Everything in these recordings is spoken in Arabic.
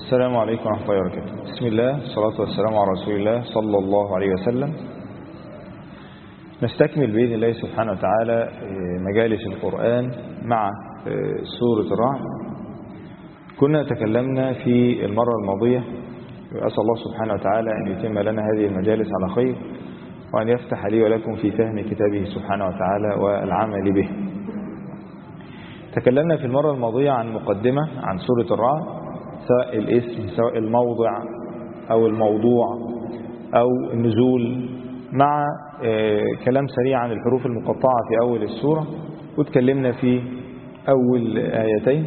السلام عليكم ورحمة الله وبركاته. بسم الله، الصلاة والسلام على رسول الله صلى الله عليه وسلم. نستكمل بإذن الله سبحانه وتعالى مجالس القرآن مع سورة الرعد. كنا تكلمنا في المرة الماضية، وأسأل الله سبحانه وتعالى أن يتم لنا هذه المجالس على خير، وأن يفتح لي ولكم في فهم كتابه سبحانه وتعالى والعمل به. تكلمنا في المرة الماضية عن مقدمة عن سورة الرعد، سواء الاسم سواء الموضع أو الموضوع أو النزول، مع كلام سريع عن الحروف المقطعة في أول السورة. وتكلمنا في أول آيتين،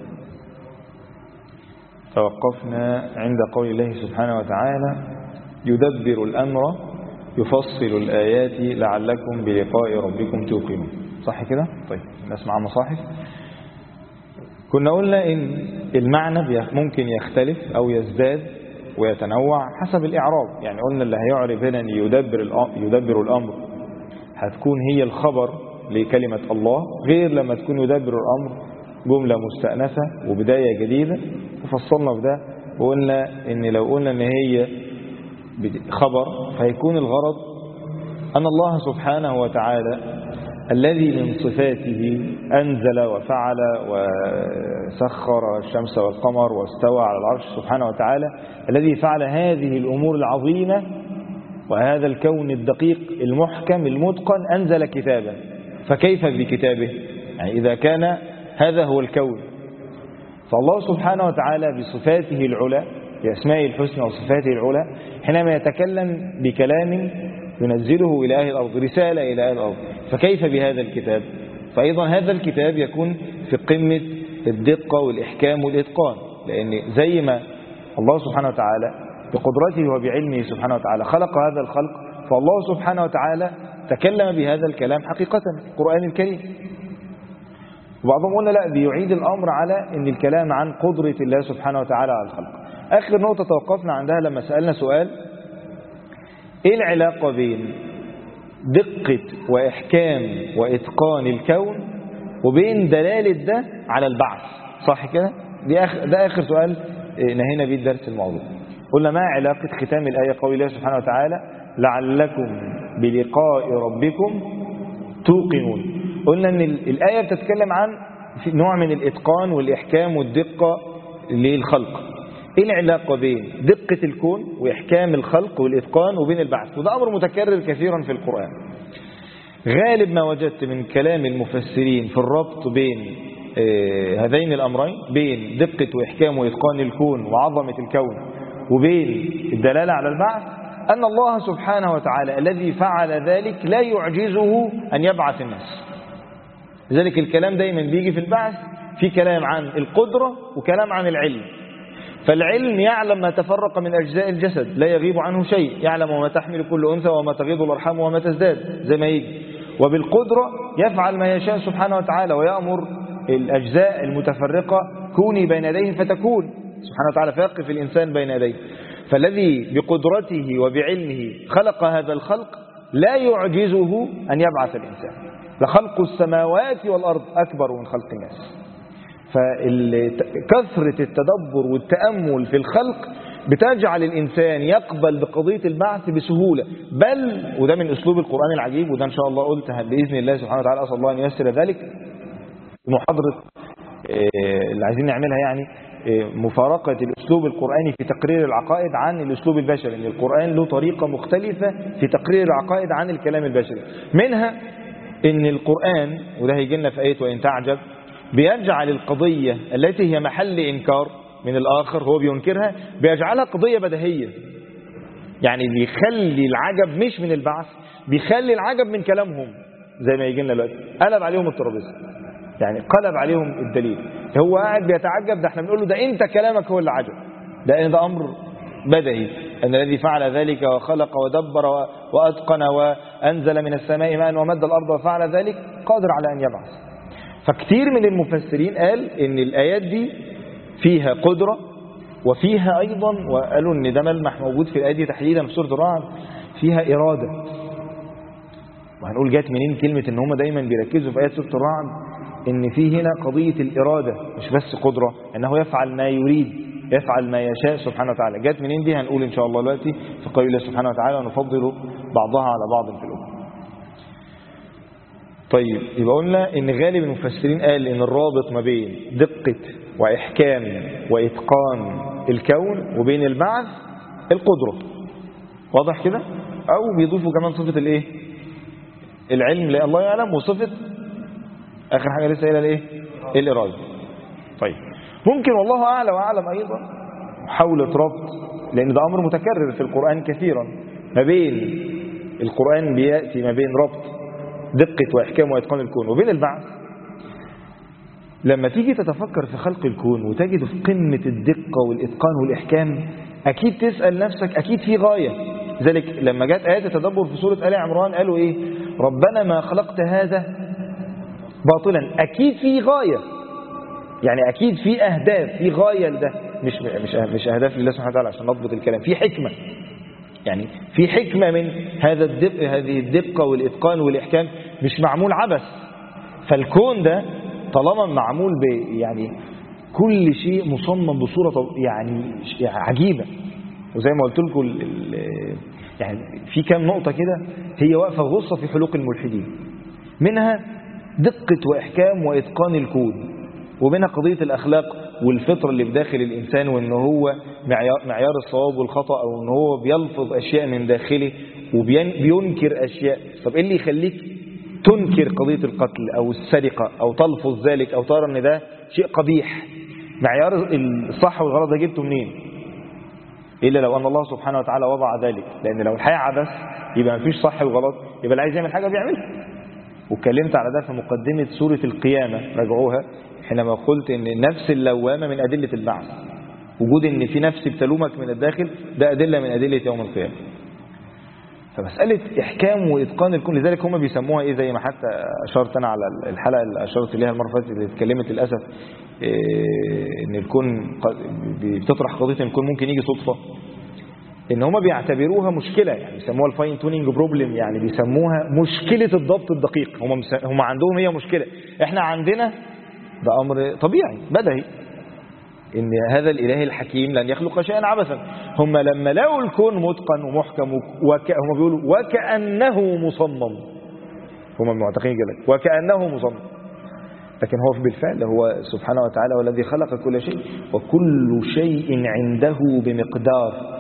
توقفنا عند قول الله سبحانه وتعالى: يدبر الأمر يفصل الآيات لعلكم بلقاء ربكم توقنون. صح كده؟ طيب الناس مع مصاحف. كنا قلنا إن المعنى ممكن يختلف أو يزداد ويتنوع حسب الإعراب. يعني قلنا اللي هيعرب هنا أن يدبر الأمر هتكون هي الخبر لكلمة الله، غير لما تكون يدبر الأمر جملة مستأنفة وبداية جديدة. وفصلنا في ده وقلنا إن لو قلنا إن هي خبر فهيكون الغرض أن الله سبحانه وتعالى الذي من صفاته أنزل وفعل وسخر الشمس والقمر واستوى على العرش سبحانه وتعالى، الذي فعل هذه الأمور العظيمة وهذا الكون الدقيق المحكم المتقن، أنزل كتابا. فكيف بكتابه؟ يعني إذا كان هذا هو الكون، فالله سبحانه وتعالى بصفاته العلى، بأسمائه الحسنى وصفاته العلى، حينما يتكلم بكلام ينزله إلى أهل الأرض، رسالة إلى أهل الأرض، فكيف بهذا الكتاب؟ فأيضا هذا الكتاب يكون في قمة الدقة والإحكام والإتقان، لأن زي ما الله سبحانه وتعالى بقدرته وبعلمه سبحانه وتعالى خلق هذا الخلق، فالله سبحانه وتعالى تكلم بهذا الكلام حقيقة في القرآن الكريم. وبعضهم قلنا لا، بيعيد الأمر على أن الكلام عن قدرة الله سبحانه وتعالى على الخلق. آخر نقطة توقفنا عندها لما سألنا سؤال: إيه العلاقة بين دقة وإحكام وإتقان الكون وبين دلالة ده على البعث؟ صح كده؟ ده آخر سؤال نهينا بيه الدرس الموضوع. قلنا ما علاقة ختام الآية قول الله سبحانه وتعالى: لعلكم بلقاء ربكم توقنون. قلنا أن الآية بتتكلم عن نوع من الإتقان والإحكام والدقة للخلق. إيه العلاقة بين دقة الكون وإحكام الخلق والإتقان وبين البعث؟ وده أمر متكرر كثيرا في القرآن. غالب ما وجدت من كلام المفسرين في الربط بين هذين الأمرين، بين دقة وإحكام وإتقان الكون وعظمة الكون وبين الدلالة على البعث، أن الله سبحانه وتعالى الذي فعل ذلك لا يعجزه أن يبعث الناس. لذلك الكلام دايما بيجي في البعث في كلام عن القدرة وكلام عن العلم. فالعلم يعلم ما تفرق من أجزاء الجسد، لا يغيب عنه شيء، يعلم وما تحمل كل أنثى وما تغيض الأرحام وما تزداد زي ما يجي. وبالقدرة يفعل ما يشاء سبحانه وتعالى، ويأمر الأجزاء المتفرقة كوني بين يديه فتكون سبحانه وتعالى، فيقف الإنسان بين يديه. فالذي بقدرته وبعلمه خلق هذا الخلق لا يعجزه أن يبعث الإنسان. لخلق السماوات والأرض أكبر من خلق الناس. فكثرة التدبر والتأمل في الخلق بتجعل الإنسان يقبل بقضية البعث بسهولة. بل وده من أسلوب القرآن العجيب، وده إن شاء الله قلتها بإذن الله سبحانه وتعالى، أسأل الله أن ييسر ذلك. محاضرة اللي عايزين نعملها يعني مفارقة الأسلوب القرآني في تقرير العقائد عن الأسلوب البشري، لأن القرآن له طريقة مختلفة في تقرير العقائد عن الكلام البشري. منها إن القرآن، وده هيجي لنا في آية وإن تعجب، بيجعل القضية التي هي محل إنكار من الآخر هو بينكرها، بيجعلها قضية بديهية. يعني بيخلي العجب مش من البعث، بيخلي العجب من كلامهم. زي ما يجي لنا دلوقتي قلب عليهم الترابيزة، يعني قلب عليهم الدليل. هو قاعد بيتعجب، ده احنا بنقول له ده انت كلامك هو اللي عجب، ده امر بديهي. ان الذي فعل ذلك وخلق ودبر واتقن وانزل من السماء ماء ومد الارض وفعل ذلك قادر على ان يبعث. فكتير من المفسرين قال ان الايات دي فيها قدرة وفيها ايضا، وقالوا ان ده ملمح موجود في الايات دي تحديدا في سورة الرعد، فيها إرادة. وهنقول جات منين كلمة ان هم دايما بيركزوا في ايات سورة الرعد ان في هنا قضية الإرادة، مش بس قدرة، انه يفعل ما يريد. يفعل ما يشاء سبحانه وتعالى. جت منين دي هنقول إن شاء الله دلوقتي في قول الله سبحانه وتعالى ونفضل بعضها على بعض في الأمور. طيب يبقى قلنا إن غالب المفسرين قال إن الرابط ما بين دقة وإحكام وإتقان الكون وبين البعث القدرة. واضح كده؟ أو بيضيفوا كمان صفة الإيه؟ العلم لا الله يعلم، وصفة آخر حاجة لسه قايلها الإيه؟ الإرادة. طيب ممكن والله أعلى وأعلم أيضا محاولة ربط، لأن ده أمر متكرر في القرآن كثيرا، ما بين القرآن بيأتي ما بين ربط دقة وإحكام وإتقان الكون وبين البعث. لما تيجي تتفكر في خلق الكون وتجد في قمة الدقة والإتقان والإحكام، أكيد تسأل نفسك أكيد في غاية. ذلك لما جاءت آيات التدبر في سورة آل عمران قالوا إيه؟ ربنا ما خلقت هذا باطلا. أكيد في غاية، يعني أكيد في أهداف، في غاية لده، مش أهداف لله سبحانه وتعالى عشان نضبط الكلام، في حكمة، يعني في حكمة من هذه الدقة والإتقان والإحكام، مش معمول عبث. فالكون ده طالما معمول يعني كل شيء مصمم بصورة يعني عجيبة. وزي ما قلت لكم يعني في كام نقطة كده هي واقفة غصة في حلوق الملحدين، منها دقة وإحكام وإتقان الكون، ومنها قضية الأخلاق والفطر اللي بداخل الإنسان، وإن هو معيار الصواب والخطأ، أو إن هو بيلفظ أشياء من داخله وبينكر أشياء. طب إيه اللي يخليك تنكر قضية القتل أو السرقة أو تلفظ ذلك أو ترى إن ده شيء قبيح؟ معيار الصح والغلط ده جبته منين؟ إلا لو أن الله سبحانه وتعالى وضع ذلك. لأن لو الحياة عبث يبقى مفيش صح وغلط، يبقى اللي عايز يعمل حاجة بيعملها. واتكلمت على ده في مقدمة سورة القيامة، راجعوها، حينما قلت إن النفس اللوامة من أدلة البعث. وجود إن في نفس بتلومك من الداخل ده أدلة من أدلة يوم القيامة. فمسألة إحكام وإتقان الكون، لذلك هم بيسموها إيه، زي ما حتى أشرت أنا على الحلقة اللي أشرت إليها المرة اللي فاتت اللي اتكلمت للأسف إن الكون بتطرح قضية إن الكون ممكن يجي صدفة، إن هم بيعتبروها مشكلة، يعني بيسموها الفاين تونينج بروبلم، يعني بيسموها مشكلة الضبط الدقيق. هم عندهم هي مشكلة، إحنا عندنا ده أمر طبيعي بدهي، إن هذا الإله الحكيم لن يخلق شيئا عبثا. هم لما لقوا الكون متقن ومحكم هم بيقولوا وكأنه مصمم، هم المعتقدين كده وكأنه مصمم، لكن هو بالفعل هو سبحانه وتعالى والذي خلق كل شيء، وكل شيء عنده بمقدار.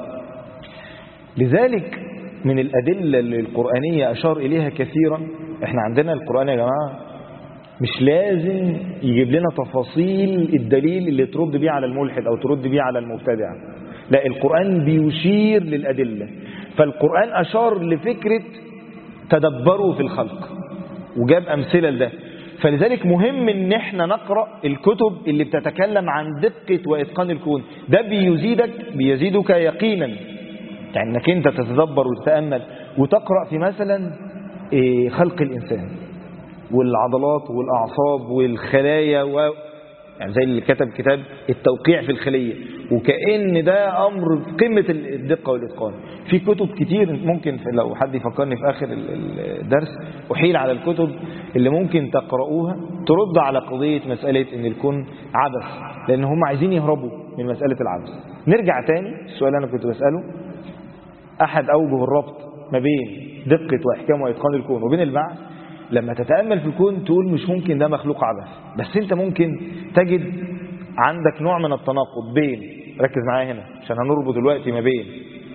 لذلك من الأدلة القرآنية أشار إليها كثيرا، احنا عندنا القرآن يا جماعة مش لازم يجيب لنا تفاصيل الدليل اللي ترد بيه على الملحد أو ترد بيه على المبتدع، لا، القرآن بيشير للأدلة. فالقرآن أشار لفكرة تدبروا في الخلق وجاب أمثلة لده. فلذلك مهم ان احنا نقرأ الكتب اللي بتتكلم عن دقة وإتقان الكون، ده بيزيدك يقينا، يعني انك انت تتدبر وتتأمل وتقرأ في مثلا خلق الإنسان والعضلات والأعصاب والخلايا يعني زي اللي كتب كتاب التوقيع في الخلية، وكأن ده أمر قمة الدقة والإتقان. في كتب كتير ممكن لو حد يفكرني في آخر الدرس أحيل على الكتب اللي ممكن تقرؤوها ترد على قضية مسألة إن الكون عبث، لأن هم عايزين يهربوا من مسألة العبث. نرجع تاني السؤال اللي أنا كنت بسأله، أحد أوجه الربط ما بين دقة وإحكام وإتقان الكون وبين البعث، لما تتأمل في الكون تقول مش ممكن ده مخلوق عبث، بس انت ممكن تجد عندك نوع من التناقض بين، ركز معايا هنا عشان هنربط دلوقتي ما بين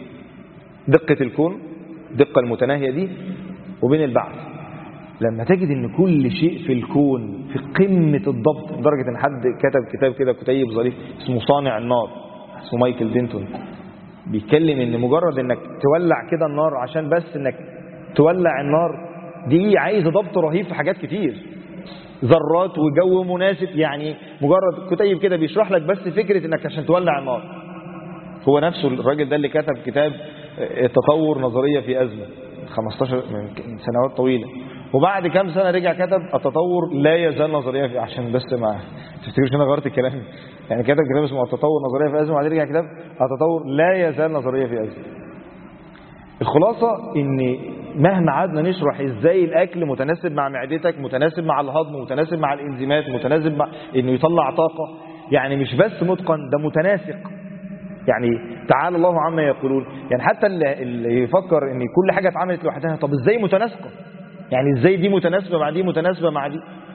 دقة الكون، الدقة المتناهية دي، وبين البعث. لما تجد ان كل شيء في الكون في قمة الضبط، لدرجة ان حد كتب كتاب كده كتيب ظريف اسمه صانع النار، اسمه مايكل دينتون، بيتكلم ان مجرد انك تولع كده النار، عشان بس انك تولع النار دي عايزه ضبط رهيب في حاجات كتير، ذرات وجو مناسب، يعني مجرد كتيب كده بيشرح لك بس فكرة انك عشان تولع النار. هو نفسه الراجل ده اللي كتب كتاب التطور نظرية في أزمة 15 من سنوات طويلة، وبعد كام سنة رجع كتب التطور لا يزال نظرية في، عشان بس ما تفتكرش انا غيرت الكلام، يعني كتب كتاب اسمه التطور نظرية في أزمة، وبعدين رجع كتاب التطور لا يزال نظرية في أزمة. الخلاصة ان مهما قعدنا نشرح ازاي الاكل متناسب مع معدتك، متناسب مع الهضم، متناسب مع الانزيمات، متناسب مع انه يطلع طاقة، يعني مش بس متقن، ده متناسق. يعني تعالى الله عما يقولون. يعني حتى اللي يفكر ان كل حاجة اتعملت لوحدها، طب ازاي متناسقة؟ يعني ازاي دي متناسبة مع دي متناسبة مع دي؟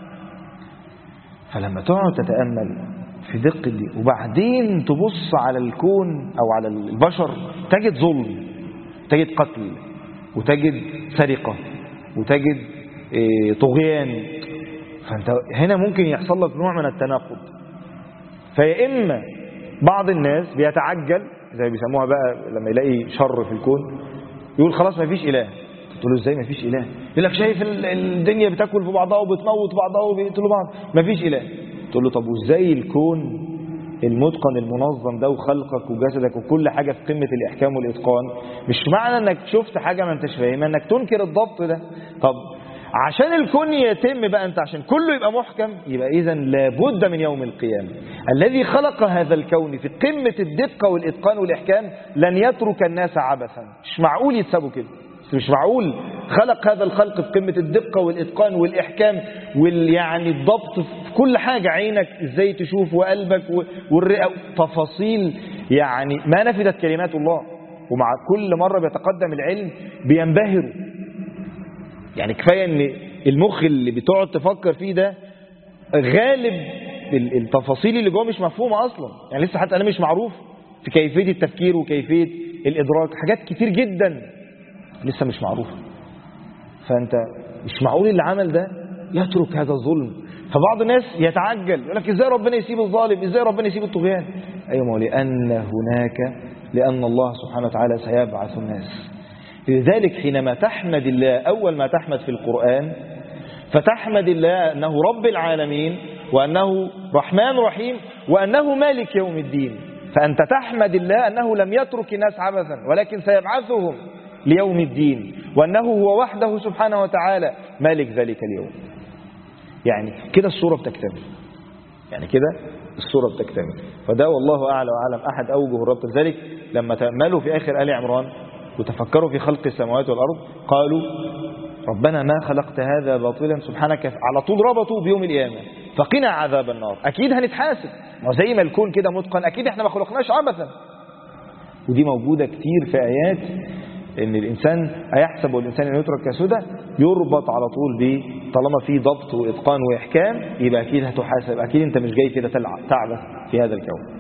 فلما تقعد تتأمل في دقة دي وبعدين تبص على الكون أو على البشر، تجد ظلم، تجد قتل، وتجد سرقة، وتجد طغيان. فأنت هنا ممكن يحصل لك نوع من التناقض. فيا إما بعض الناس بيتعجل زي بيسموها بقى لما يلاقي شر في الكون يقول خلاص ما فيش إله. تقول له ازاي ما فيش إله؟ يقول لك شايف الدنيا بتاكل في بعضها وبتموت بعضها وبيقتلوا بعض، ما فيش إله. تقول له طب وازاي الكون المتقن المنظم ده وخلقك وجسدك وكل حاجة في قمة الإحكام والإتقان، مش معنى انك شفت حاجة ما انتش فاهمها انك تنكر الضبط ده. طب عشان الكون يتم بقى انت عشان كله يبقى محكم، يبقى اذا لابد من يوم القيامة. الذي خلق هذا الكون في قمة الدقة والإتقان والإحكام لن يترك الناس عبثا. مش معقول يتسابوا كده، مش معقول خلق هذا الخلق في قمة الدقة والإتقان والإحكام يعني الضبط في كل حاجة، عينك ازاي تشوف وقلبك والرئة، تفاصيل يعني ما نفدت كلمات الله. ومع كل مرة بيتقدم العلم بينبهروا. يعني كفاية ان المخ اللي بتقعد تفكر فيه ده غالب التفاصيل اللي جوه مش مفهومة أصلا. يعني لسه حتى أنا مش معروف في كيفية التفكير وكيفية الإدراك، حاجات كتير جدا لسه مش معروفة. فأنت مش معقول اللي عمل ده يترك هذا الظلم. فبعض الناس يتعجل يقول لك ازاي ربنا يسيب الظالم، ازاي ربنا يسيب الطغيان. أيوة، لأن الله سبحانه وتعالى سيبعث الناس. لذلك حينما تحمد الله أول ما تحمد في القرآن، فتحمد الله أنه رب العالمين وأنه رحمن رحيم وأنه مالك يوم الدين. فأنت تحمد الله أنه لم يترك الناس عبثا ولكن سيبعثهم ليوم الدين، وأنه هو وحده سبحانه وتعالى مالك ذلك اليوم. يعني كده الصورة بتكتمل، يعني كده الصورة بتكتمل. فده والله أعلى وأعلم أحد أوجه الربط. ذلك لما تأملوا في آخر آل عمران وتفكروا في خلق السماوات والأرض قالوا ربنا ما خلقت هذا باطلا سبحانك، على طول ربطوا بيوم القيامة فقنا عذاب النار. أكيد هنتحاسب، وزي ما الكون كده متقن أكيد احنا ما خلقناش عبثا. ودي موجودة كتير في آيات ان الانسان ايحسب الانسان ان يترك كسدى، يربط على طول ب طالما في ضبط واتقان واحكام يبقى اكيد هتحاسب، اكيد انت مش جاي كده تعبث في هذا الكون.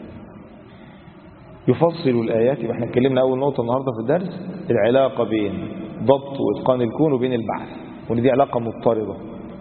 يفصل الايات. يبقى احنا اتكلمنا اول نقطه النهارده في الدرس العلاقه بين ضبط واتقان الكون وبين البعث، وان دي علاقه مضطرده.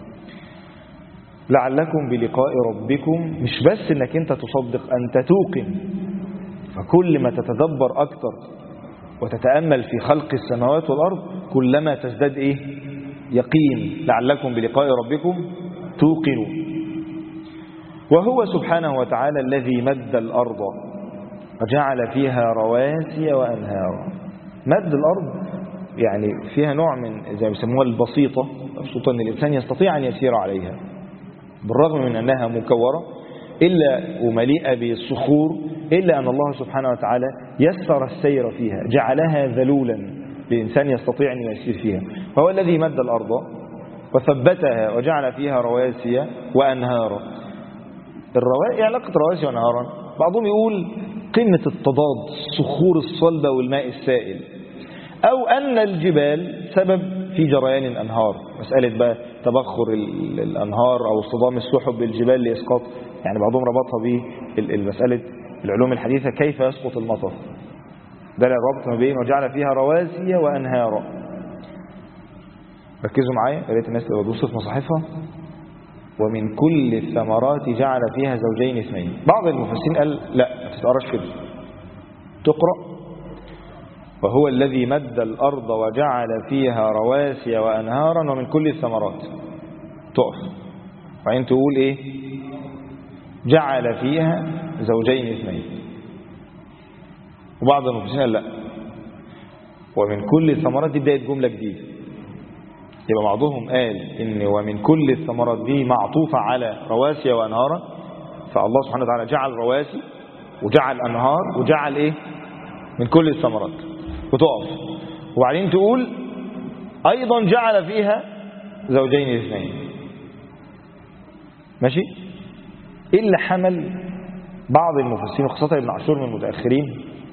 لعلكم بلقاء ربكم، مش بس انك انت تصدق، انت توقن. فكل ما تتدبر اكتر وتتأمل في خلق السماوات والأرض كلما تزداد يقين. لعلكم بلقاء ربكم توقنوا. وهو سبحانه وتعالى الذي مد الأرض وجعل فيها رواسي وأنهارا. مد الأرض يعني فيها نوع من زي ما يسموها البسيطة، مبسوطة أن الإنسان يستطيع أن يسير عليها بالرغم من أنها مكورة إلا ومليئة بالصخور، إلا أن الله سبحانه وتعالى يسر السير فيها، جعلها ذلولا للإنسان يستطيع أن يسير فيها. فهو الذي مد الأرض وثبتها وجعل فيها رواسي وأنهارا. علاقة رواسي وأنهارا بعضهم يقول قمة التضاد، الصخور الصلبة والماء السائل، أو أن الجبال سبب في جريان الأنهار. مسألة بقى تبخر الأنهار أو اصطدام السحب بالجبال لإسقاط، يعني بعضهم ربطها بالمسألة العلوم الحديثة كيف يسقط المطر. ده الربط ما بين وجعل فيها رواسي وأنهارا. ركزوا معايا يا ريت الناس تبص في مصاحفها. ومن كل الثمرات جعل فيها زوجين اثنين. بعض المفسرين قال لا ما تتقراش كده، تقرأ وهو الذي مد الأرض وجعل فيها رواسي وأنهارا ومن كل الثمرات، تقف وعين تقول إيه؟ جعل فيها زوجين اثنين. وبعض المفسرين قال لا، ومن كل الثمرات دي بداية جملة جديدة. يبقى بعضهم قال إن ومن كل الثمرات دي معطوفة على رواسي وأنهارا، فالله سبحانه وتعالى جعل رواسي وجعل أنهار وجعل إيه؟ من كل الثمرات، وتقف وبعدين تقول أيضا جعل فيها زوجين اثنين. ماشي؟ إيه اللي حمل بعض المفسرين وخاصة ابن عاشور من المتأخرين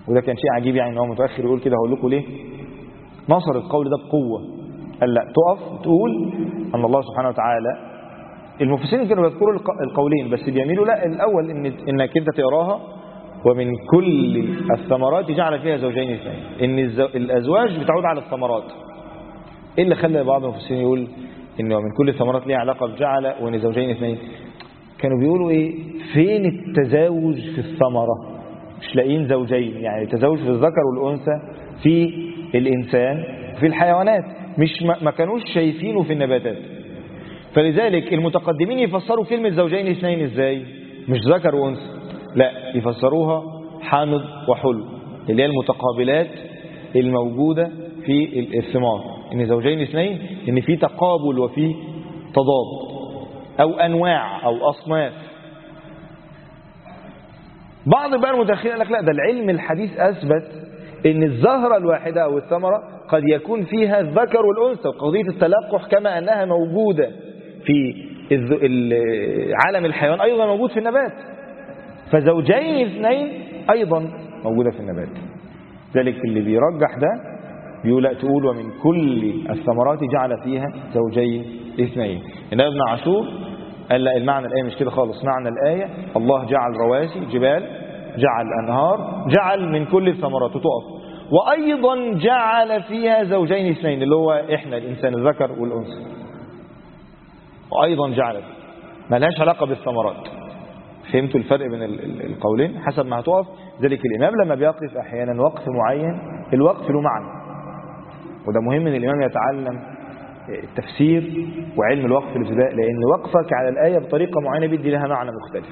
وده كان شيء عجيب يعني ان هو متأخر يقول كده. هقول لكم ليه. نصر القول ده بقوة، قال لا تقف تقول أن الله سبحانه وتعالى. المفسرين كانوا بيذكروا القولين بس بيميلوا لا الأول إنك أنت تقراها ومن كل الثمرات جعل فيها زوجين اثنين، إن الأزواج بتعود على الثمرات. إيه اللي خلى بعض المفسرين يقول إنه من كل الثمرات ليها علاقة بجعل وإن زوجين اثنين؟ كانوا بيقولوا إيه، فين التزاوج في الثمرة؟ مش لاقيين زوجين، يعني التزاوج في الذكر والأنثى في الإنسان وفي الحيوانات، مش ما كانوش شايفينه في النباتات. فلذلك المتقدمين يفسروا كلمة زوجين اثنين ازاي؟ مش ذكر وانثى، لا يفسروها حامض وحلو، اللي هي المتقابلات الموجودة في الثمار، ان زوجين اثنين ان في تقابل وفي تضاد او انواع او اصناف. بعض بقى المتأخرين قال لك لا، ده العلم الحديث اثبت ان الزهرة الواحدة او الثمرة قد يكون فيها الذكر والانثى، قضية التلقح كما انها موجودة في عالم الحيوان أيضا موجود في النبات، فزوجين اثنين أيضا موجودة في النبات. ذلك اللي بيرجح ده بيقول لا تقول ومن كل الثمرات جعل فيها زوجين اثنين. إن ابن عاشور قال لا، المعنى الآية مش كده خالص. معنى الآية الله جعل رواسي جبال، جعل أنهار، جعل من كل الثمرات وتقف، وأيضا جعل فيها زوجين اثنين اللي هو إحنا الإنسان الذكر والأنثى، وأيضا جعل ما لهاش علاقة بالثمرات. فهمتوا الفرق بين القولين حسب ما هتقف. ذلك الإمام لما بيقف أحيانا وقف معين الوقف له معنى، وده مهم ان الإمام يتعلم التفسير وعلم الوقف الابتداء، لأن وقفك على الآية بطريقة معينة بيدي لها معنى مختلف.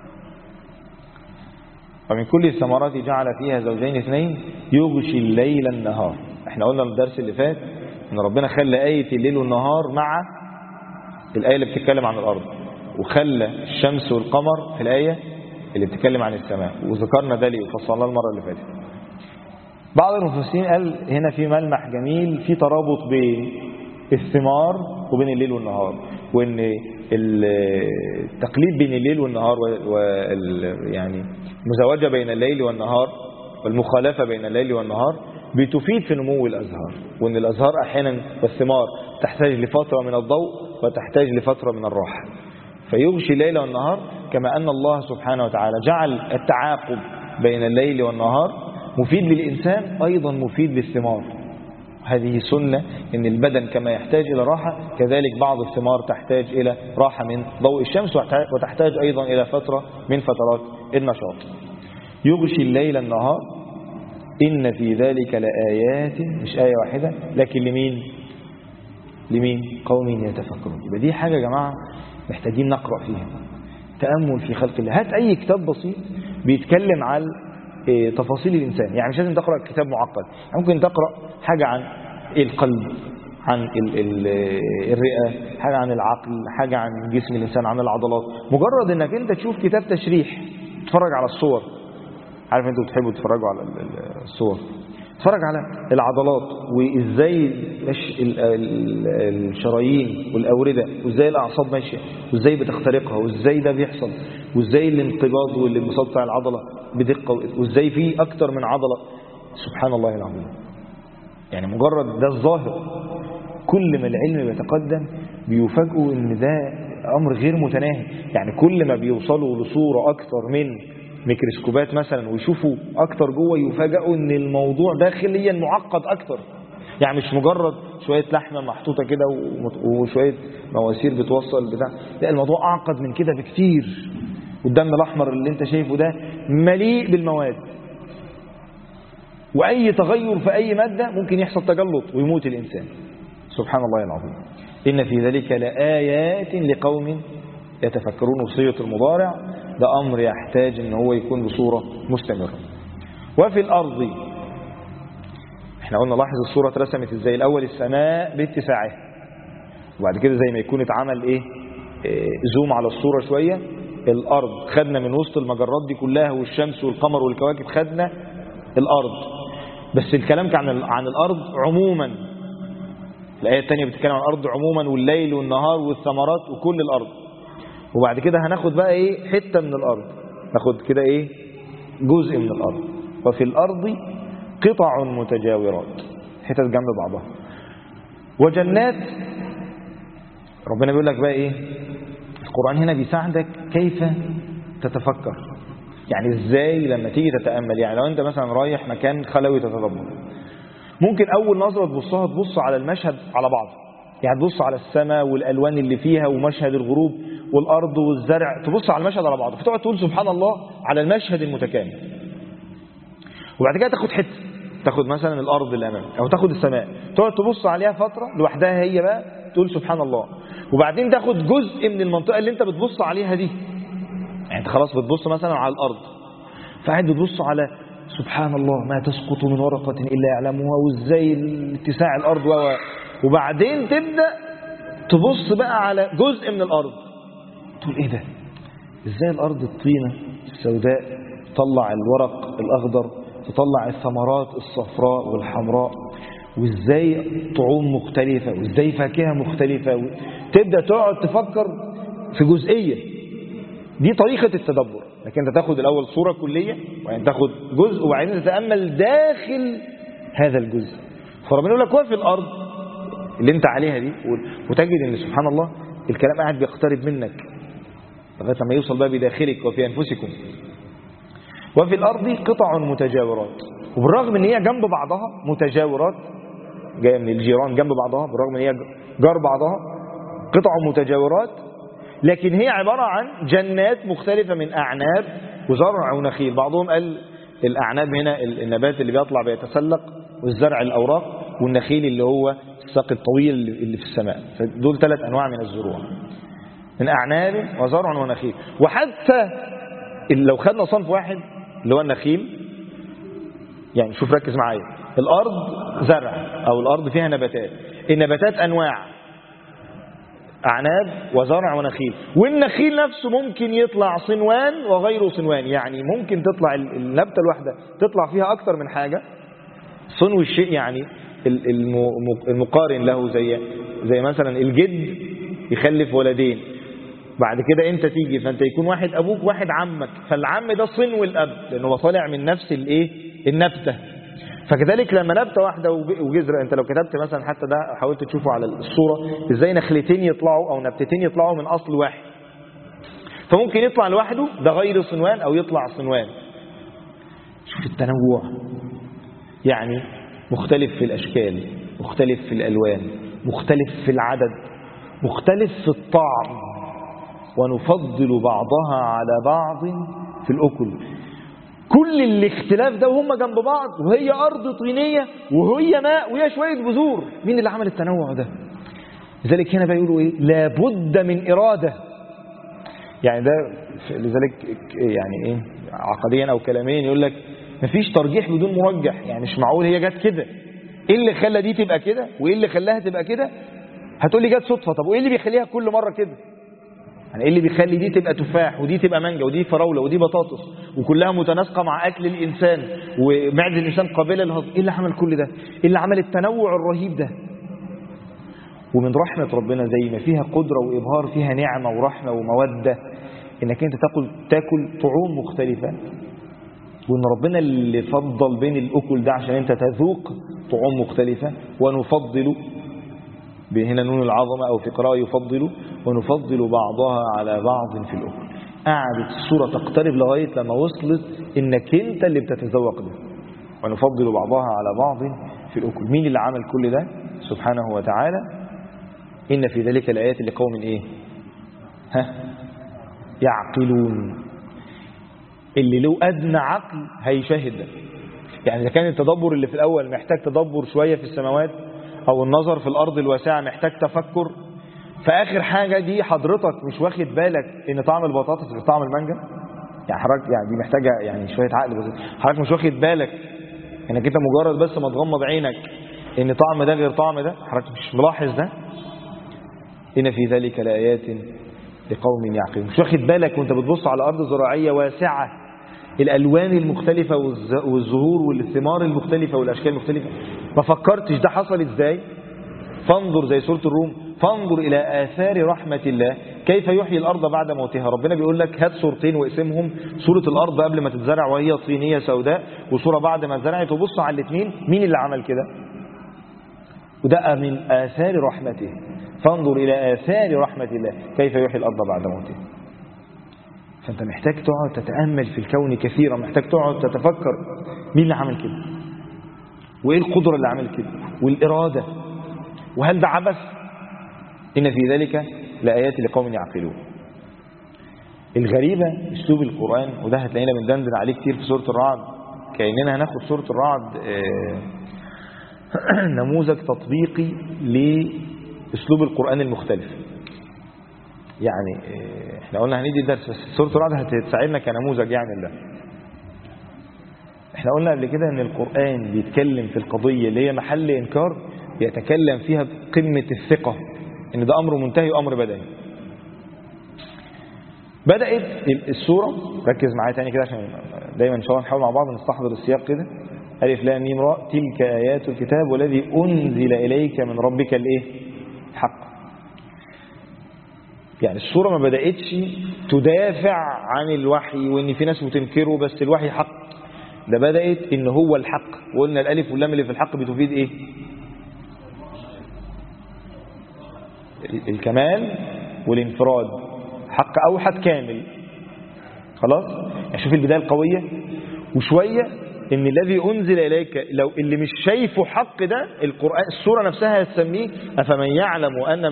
ومن كل الثمرات جعل فيها زوجين اثنين يغشي الليل النهار. احنا قلنا الدرس اللي فات ان ربنا خلى آية الليل والنهار مع الآية اللي بتتكلم عن الأرض، وخلى الشمس والقمر في الآية اللي بتتكلم عن السماء، وذكرنا ده ليه وفصلناه المرة اللي فاتت. بعض المفسرين قال هنا في ملمح جميل في ترابط بين الثمار وبين الليل والنهار، وان التقليد بين الليل والنهار يعني المزاوجة بين الليل والنهار والمخالفة بين الليل والنهار بتفيد في نمو الأزهار، وان الأزهار أحيانا والثمار تحتاج لفترة من الضوء وتحتاج لفترة من الراحة، فيغشي الليل والنهار. كما أن الله سبحانه وتعالى جعل التعاقب بين الليل والنهار مفيد للإنسان أيضا مفيد للثمار. هذه سنة إن البدن كما يحتاج إلى راحة كذلك بعض الثمار تحتاج إلى راحة من ضوء الشمس، وتحتاج أيضا إلى فترة من فترات النشاط. يغشي الليل النهار إن في ذلك لآيات، مش آية واحدة لكن لمين؟ قوم يتفكرون. يبقى دي حاجة يا جماعة محتاجين نقرأ فيها، تأمل في خلق الله. هات أي كتاب بسيط بيتكلم عن تفاصيل الإنسان، يعني مش لازم تقرأ كتاب معقد، ممكن تقرأ حاجة عن القلب، عن الرئة، حاجة عن العقل، حاجة عن جسم الإنسان، عن العضلات. مجرد انك انت تشوف كتاب تشريح، تتفرج على الصور، عارف انتوا بتحبوا تتفرجوا على الصور، تتفرج على العضلات وازاي الشرايين والأوردة وازاي الأعصاب ماشية وازاي بتخترقها وازاي ده بيحصل وازاي الانقباض والانبساط بتاع العضلة بدقة وازاي في أكتر من عضلة. سبحان الله العظيم. يعني مجرد ده الظاهر، كل ما العلم بيتقدم بيفاجئوا ان ده أمر غير متناهي. يعني كل ما بيوصلوا لصورة أكتر من ميكروسكوبات مثلا ويشوفوا أكتر جوه يفاجئوا ان الموضوع داخليا معقد أكتر. يعني مش مجرد شوية لحمة محطوطة كده وشوية مواسير بتوصل بتاع، لا الموضوع أعقد من كده بكتير. والدم الأحمر اللي انت شايفه ده مليء بالمواد، وأي تغير في أي مادة ممكن يحصل تجلط ويموت الإنسان. سبحان الله العظيم. إن في ذلك لآيات لقوم يتفكرون. وصيغة المضارع ده أمر يحتاج ان هو يكون بصورة مستمرة. وفي الأرض، احنا قلنا لاحظ الصورة اترسمت ازاي. الأول السماء باتساعها، وبعد كده زي ما يكون اتعمل زوم على الصورة شوية، الأرض خدنا من وسط المجرات دي كلها والشمس والقمر والكواكب خدنا الأرض، بس الكلام كان عن الأرض عموما. الآية الثانية بتتكلم عن الأرض عموما والليل والنهار والثمرات وكل الأرض. وبعد كده هناخد بقى حتة من الأرض، ناخد كده جزء من الأرض. وفي الأرض قطع متجاورات، حتت جنب بعضها، وجنات. ربنا بيقول لك بقى ايه؟ القرآن هنا بيساعدك كيف تتفكر، يعني ازاي لما تيجي تتأمل. يعني لو انت مثلا رايح مكان خلوي تتدبر، ممكن اول نظرة تبصها تبص على المشهد على بعضه، يعني تبص على السماء والالوان اللي فيها ومشهد الغروب والارض والزرع، تبص على المشهد على بعضه فتقعد تقول سبحان الله على المشهد المتكامل. وبعد كده تاخد حته، تاخد مثلا الارض اللي امامك او تاخد السماء، تقعد تبص عليها فتره لوحدها هي بقى تقول سبحان الله. وبعدين تاخد جزء من المنطقه اللي انت بتبص عليها دي، يعني انت خلاص بتبص مثلا على الارض، فقاعد بتبص على سبحان الله ما تسقط من ورقه الا يعلمها، وازاي اتساع الارض وبعدين تبدا تبص بقى على جزء من الارض، تقول ايه ده؟ ازاي الارض الطينه السوداء تطلع الورق الاخضر، تطلع الثمرات الصفراء والحمراء، وازاي طعوم مختلفه، وازاي فاكهه مختلفه، تبدا تقعد تفكر في جزئيه. دي طريقه التدبر، لكن انت تاخد الاول صوره كليه، وبعدين تاخد جزء، وبعدين تتامل داخل هذا الجزء. فربنا يقول لك وفي الارض اللي انت عليها دي، وتجد ان سبحان الله الكلام قاعد بيقترب منك لغايه لما يوصل بقى بداخلك وفي انفسكم. وفي الارض قطع متجاورات، وبالرغم ان هي جنب بعضها متجاورات، جايه من الجيران جنب بعضها، بالرغم ان هي جار بعضها قطع متجاورات، لكن هي عباره عن جنات مختلفه من اعناب وزرع ونخيل. بعضهم قال الاعناب هنا النبات اللي بيطلع بيتسلق، والزرع الاوراق، والنخيل اللي هو الساق الطويل اللي في السماء. فدول 3 انواع من الزروع، من اعناب وزرع ونخيل. وحتى لو خدنا صنف واحد اللي هو النخيل، يعني شوف ركز معايا، الارض زرع او الارض فيها نباتات، النباتات انواع اعناب وزرع ونخيل، والنخيل نفسه ممكن يطلع صنوان وغير صنوان، يعني ممكن تطلع النبته الواحده تطلع فيها اكتر من حاجه. صنو الشيء يعني المقارن له، زي مثلا الجد يخلف ولدين، بعد كده انت تيجي فانت يكون واحد ابوك واحد عمك، فالعم ده صنو الاب لانه هو طالع من نفس النبته. فكذلك لما نبته واحده وجذر، انت لو كتبت مثلا حتى ده حاولت تشوفه على الصوره ازاي نخلتين يطلعوا او نبتتين يطلعوا من اصل واحد، فممكن يطلع لوحده ده غير صنوان او يطلع صنوان. شوف التنوع، يعني مختلف في الاشكال، مختلف في الالوان، مختلف في العدد، مختلف في الطعم. ونفضل بعضها على بعض في الأكل. كل الاختلاف ده وهم جنب بعض، وهي أرض طينية وهي ماء وهي شوية بذور. مين اللي عمل التنوع ده؟ لذلك هنا بيقولوا إيه؟ لابد من إرادة. يعني ده لذلك يعني إيه عقديا أو كلاميا يقول لك مفيش ترجيح بدون مرجح، يعني مش معقول هي جت كده. إيه اللي خلى دي تبقى كده وإيه اللي خلاها تبقى كده؟ هتقول لي جت صدفة. طب وإيه اللي بيخليها كل مرة كده؟ يعني ايه اللي بيخلي دي تبقى تفاح ودي تبقى مانجا ودي فراوله ودي بطاطس وكلها متناسقه مع اكل الانسان ومعده الانسان قابله للهضم؟ ايه اللي عمل كل ده؟ ايه اللي عمل التنوع الرهيب ده؟ ومن رحمه ربنا زي ما فيها قدره وابهار، فيها نعمه ورحمه وموده، انك انت تاكل طعوم مختلفه، وان ربنا اللي فضل بين الاكل ده عشان انت تذوق طعوم مختلفه. ونفضل هنا نون العظمه او في قراءه يفضل، ونفضل بعضها على بعض في الأكل. قعدت الصورة تقترب لغاية لما وصلت إنك أنت اللي بتتذوق ده. ونفضل بعضها على بعض في الأكل. مين اللي عمل كل ده؟ سبحانه وتعالى. إن في ذلك الآيات لقوم إيه؟ يعقلون. اللي له أدنى عقل هيشاهد ده. يعني إذا كان التدبر اللي في الأول محتاج تدبر شوية في السماوات، أو النظر في الأرض الواسعة محتاج تفكر، فآخر حاجة دي حضرتك مش واخد بالك ان طعم البطاطس غير طعم المانجا. يعني حضرتك يعني دي محتاجة يعني شوية عقل بسيط. حضرتك مش واخد بالك انك انت مجرد بس ما تغمض عينك ان طعم ده غير طعم ده. حضرتك مش ملاحظ ده. إن في ذلك لآيات لقوم يعقلون. مش واخد بالك وانت بتبص على أرض زراعية واسعة، الألوان المختلفة والزهور والثمار المختلفة والأشكال المختلفة، ما فكرتش ده حصل ازاي؟ فانظر زي سورة الروم، فانظر إلى آثار رحمة الله كيف يحيي الأرض بعد موتها. ربنا بيقول لك هات صورتين واقسمهم، صورة الأرض قبل ما تتزرع وهي طينية سوداء، وصورة بعد ما اتزرعت، وبص على الاثنين مين اللي عمل كده. وده من آثار رحمته، فانظر إلى آثار رحمة الله كيف يحيي الأرض بعد موتها. فأنت محتاج تقعد تتأمل في الكون كثيرا، محتاج تقعد تتفكر مين اللي عمل كده، وإيه القدرة اللي عمل كده، والإرادة، وهل ده عبث؟ إن في ذلك لآيات لقوم يعقلون. الغريبة أسلوب القرآن، وده هتلاقينا بندندن عليه كتير في سورة الرعد، كأننا هناخد سورة الرعد نموذج تطبيقي لأسلوب القرآن المختلف. يعني احنا قلنا هندي درس، بس سورة الرعد هتساعدنا كنموذج يعني الله. احنا قلنا قبل كده ان القرآن بيتكلم في القضية اللي هي محل إنكار، يتكلم فيها بقمة الثقة ان ده أمر منتهي وأمر بدني. بدأت السورة، ركز معايا تاني كده عشان دايما ان شاء الله نحاول مع بعض نستحضر السياق كده. ألف لام ميم راء تلك آيات الكتاب والذي أنزل إليك من ربك الإيه؟ الحق. يعني السورة ما بدأتش تدافع عن الوحي وإن في ناس بتنكره بس الوحي حق، ده بدأت إن هو الحق. وقلنا الألف واللام اللي في الحق بتفيد إيه؟ الكمال والانفراد، حق أوحد كامل. خلاص؟ يعني شوف البداية القوية. وشوية إن الذي أنزل إليك، لو اللي مش شايفه حق ده القرآن، السورة نفسها هتسميه أفمن يعلم أن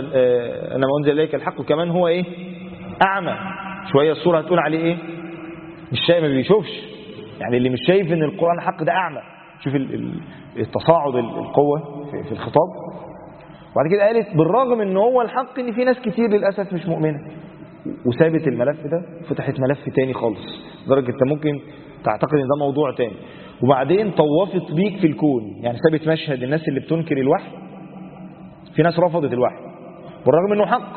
ما أنزل إليك الحق كمان هو إيه؟ أعمى. شوية السورة هتقول عليه إيه؟ مش شايف، ما بيشوفش. يعني اللي مش شايف إن القرآن حق ده أعمى. شوف التصاعد القوة في الخطاب. وبعد كده قالت بالرغم إن هو الحق إن في ناس كتير للأسف مش مؤمنة، وثابت الملف ده فتحت ملف تاني خالص، لدرجة أنت ممكن تعتقد ان ده موضوع تاني. وبعدين طوفت بيك في الكون، يعني سابت مشهد الناس اللي بتنكر الوحي. في ناس رفضت الوحي بالرغم انه حق،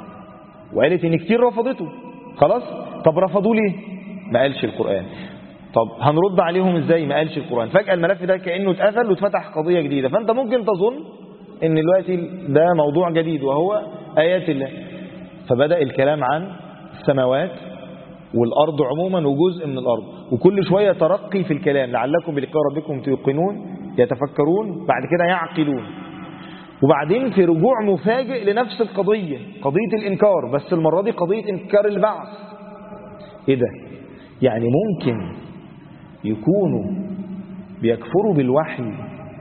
وقالت ان كتير رفضته. خلاص، طب رفضوا ليه؟ ما قالش القرآن. طب هنرد عليهم ازاي؟ ما قالش القرآن. فجأة الملف ده كأنه اتقفل واتفتح قضية جديدة، فانت ممكن تظن ان دلوقتي ده موضوع جديد وهو آيات الله. فبدأ الكلام عن السماوات والأرض عموما وجزء من الأرض، وكل شوية ترقي في الكلام لعلكم بلقاء ربكم توقنون، يتفكرون، بعد كده يعقلون. وبعدين في رجوع مفاجئ لنفس القضية، قضية الإنكار، بس المرة دي قضية إنكار البعث. إيه ده؟ يعني ممكن يكونوا بيكفروا بالوحي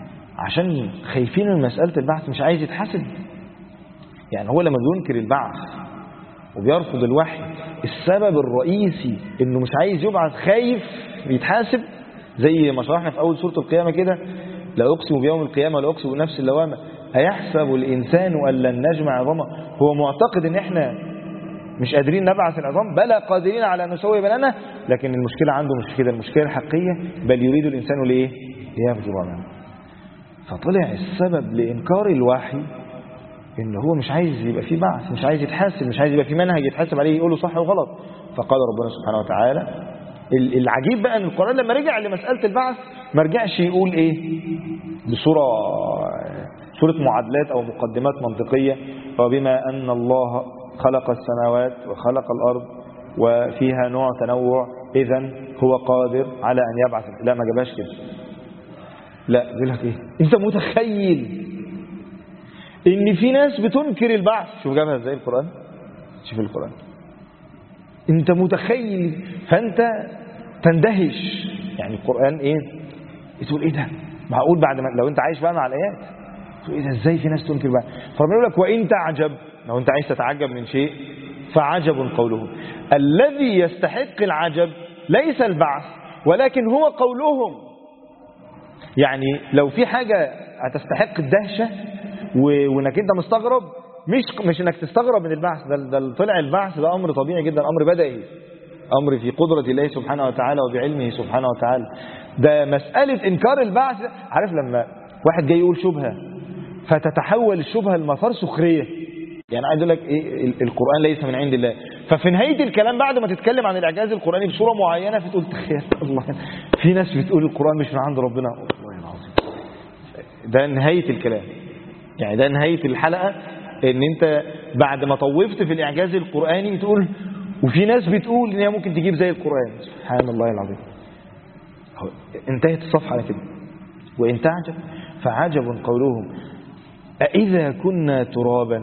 عشان خايفين من مسألة البعث، مش عايز يتحاسب. يعني هو لما بينكر البعث وبيرفض الوحي السبب الرئيسي انه مش عايز يبعث، خايف يتحاسب. زي ما شرحنا في اول سورة القيامة كده، لا اقسم بيوم القيامة ولا اقسم بنفس اللوامة ايحسب الانسان ان لن نجمع عظامه. هو معتقد ان احنا مش قادرين نبعث العظام، بلى قادرين على ان نسوي بنانه، لكن المشكلة عنده مش كده، المشكلة الحقيقية بل يريد الانسان ليه؟ ليفجر امامه. فطلع السبب لانكار الوحي إن هو مش عايز يبقى فيه بعث، مش عايز يتحاسب، مش عايز يبقى فيه منهج يتحاسب عليه يقوله صح وغلط. فقال ربنا سبحانه وتعالى. العجيب بقى أن القرآن لما رجع لمسألة البعث ما رجعش يقول إيه بصورة معادلات أو مقدمات منطقية، وبما أن الله خلق السماوات وخلق الأرض وفيها نوع تنوع إذن هو قادر على أن يبعث. لا، ما جابهاش كده. لا، يقول لك إيه؟ أنت متخيل ان في ناس بتنكر البعث؟ شوف جابها ازاي القرآن. شوف القرآن، انت متخيل، فانت تندهش. يعني القرآن ايه؟ تقول ايه ده؟ معقول بعد ما لو انت عايش بقى مع الايات تقول ايه ده؟ ازاي في ناس تنكر البعث؟ فربنا يقول لك وان تعجب، لو انت عايز تتعجب من شيء فعجب قولهم. الذي يستحق العجب ليس البعث ولكن هو قولهم. يعني لو في حاجة هتستحق الدهشة وانك انت مستغرب، مش انك تستغرب من البعث، ده طلع البعث ده امر طبيعي جدا، امر بدئي، امر في قدرة الله سبحانه وتعالى وبعلمه سبحانه وتعالى. ده مسألة انكار البعث. عارف لما واحد جاي يقول شبهة فتتحول الشبهة لمسار سخرية، يعني عايز اقول لك ايه؟ القرآن ليس من عند الله. ففي نهاية الكلام بعد ما تتكلم عن الاعجاز القرآني بصورة معينة فتقول تخيل الله في ناس بتقول القرآن مش من عند ربنا. الله العظيم، ده نهاية الكلام. يعني ده نهاية الحلقة، ان انت بعد ما طوفت في الإعجاز القرآني تقول وفي ناس بتقول إن هي ممكن تجيب زي القرآن. سبحان الله العظيم. انتهت الصفحة على كده. وإن تعجب فعجب قولهم أإذا كنا ترابا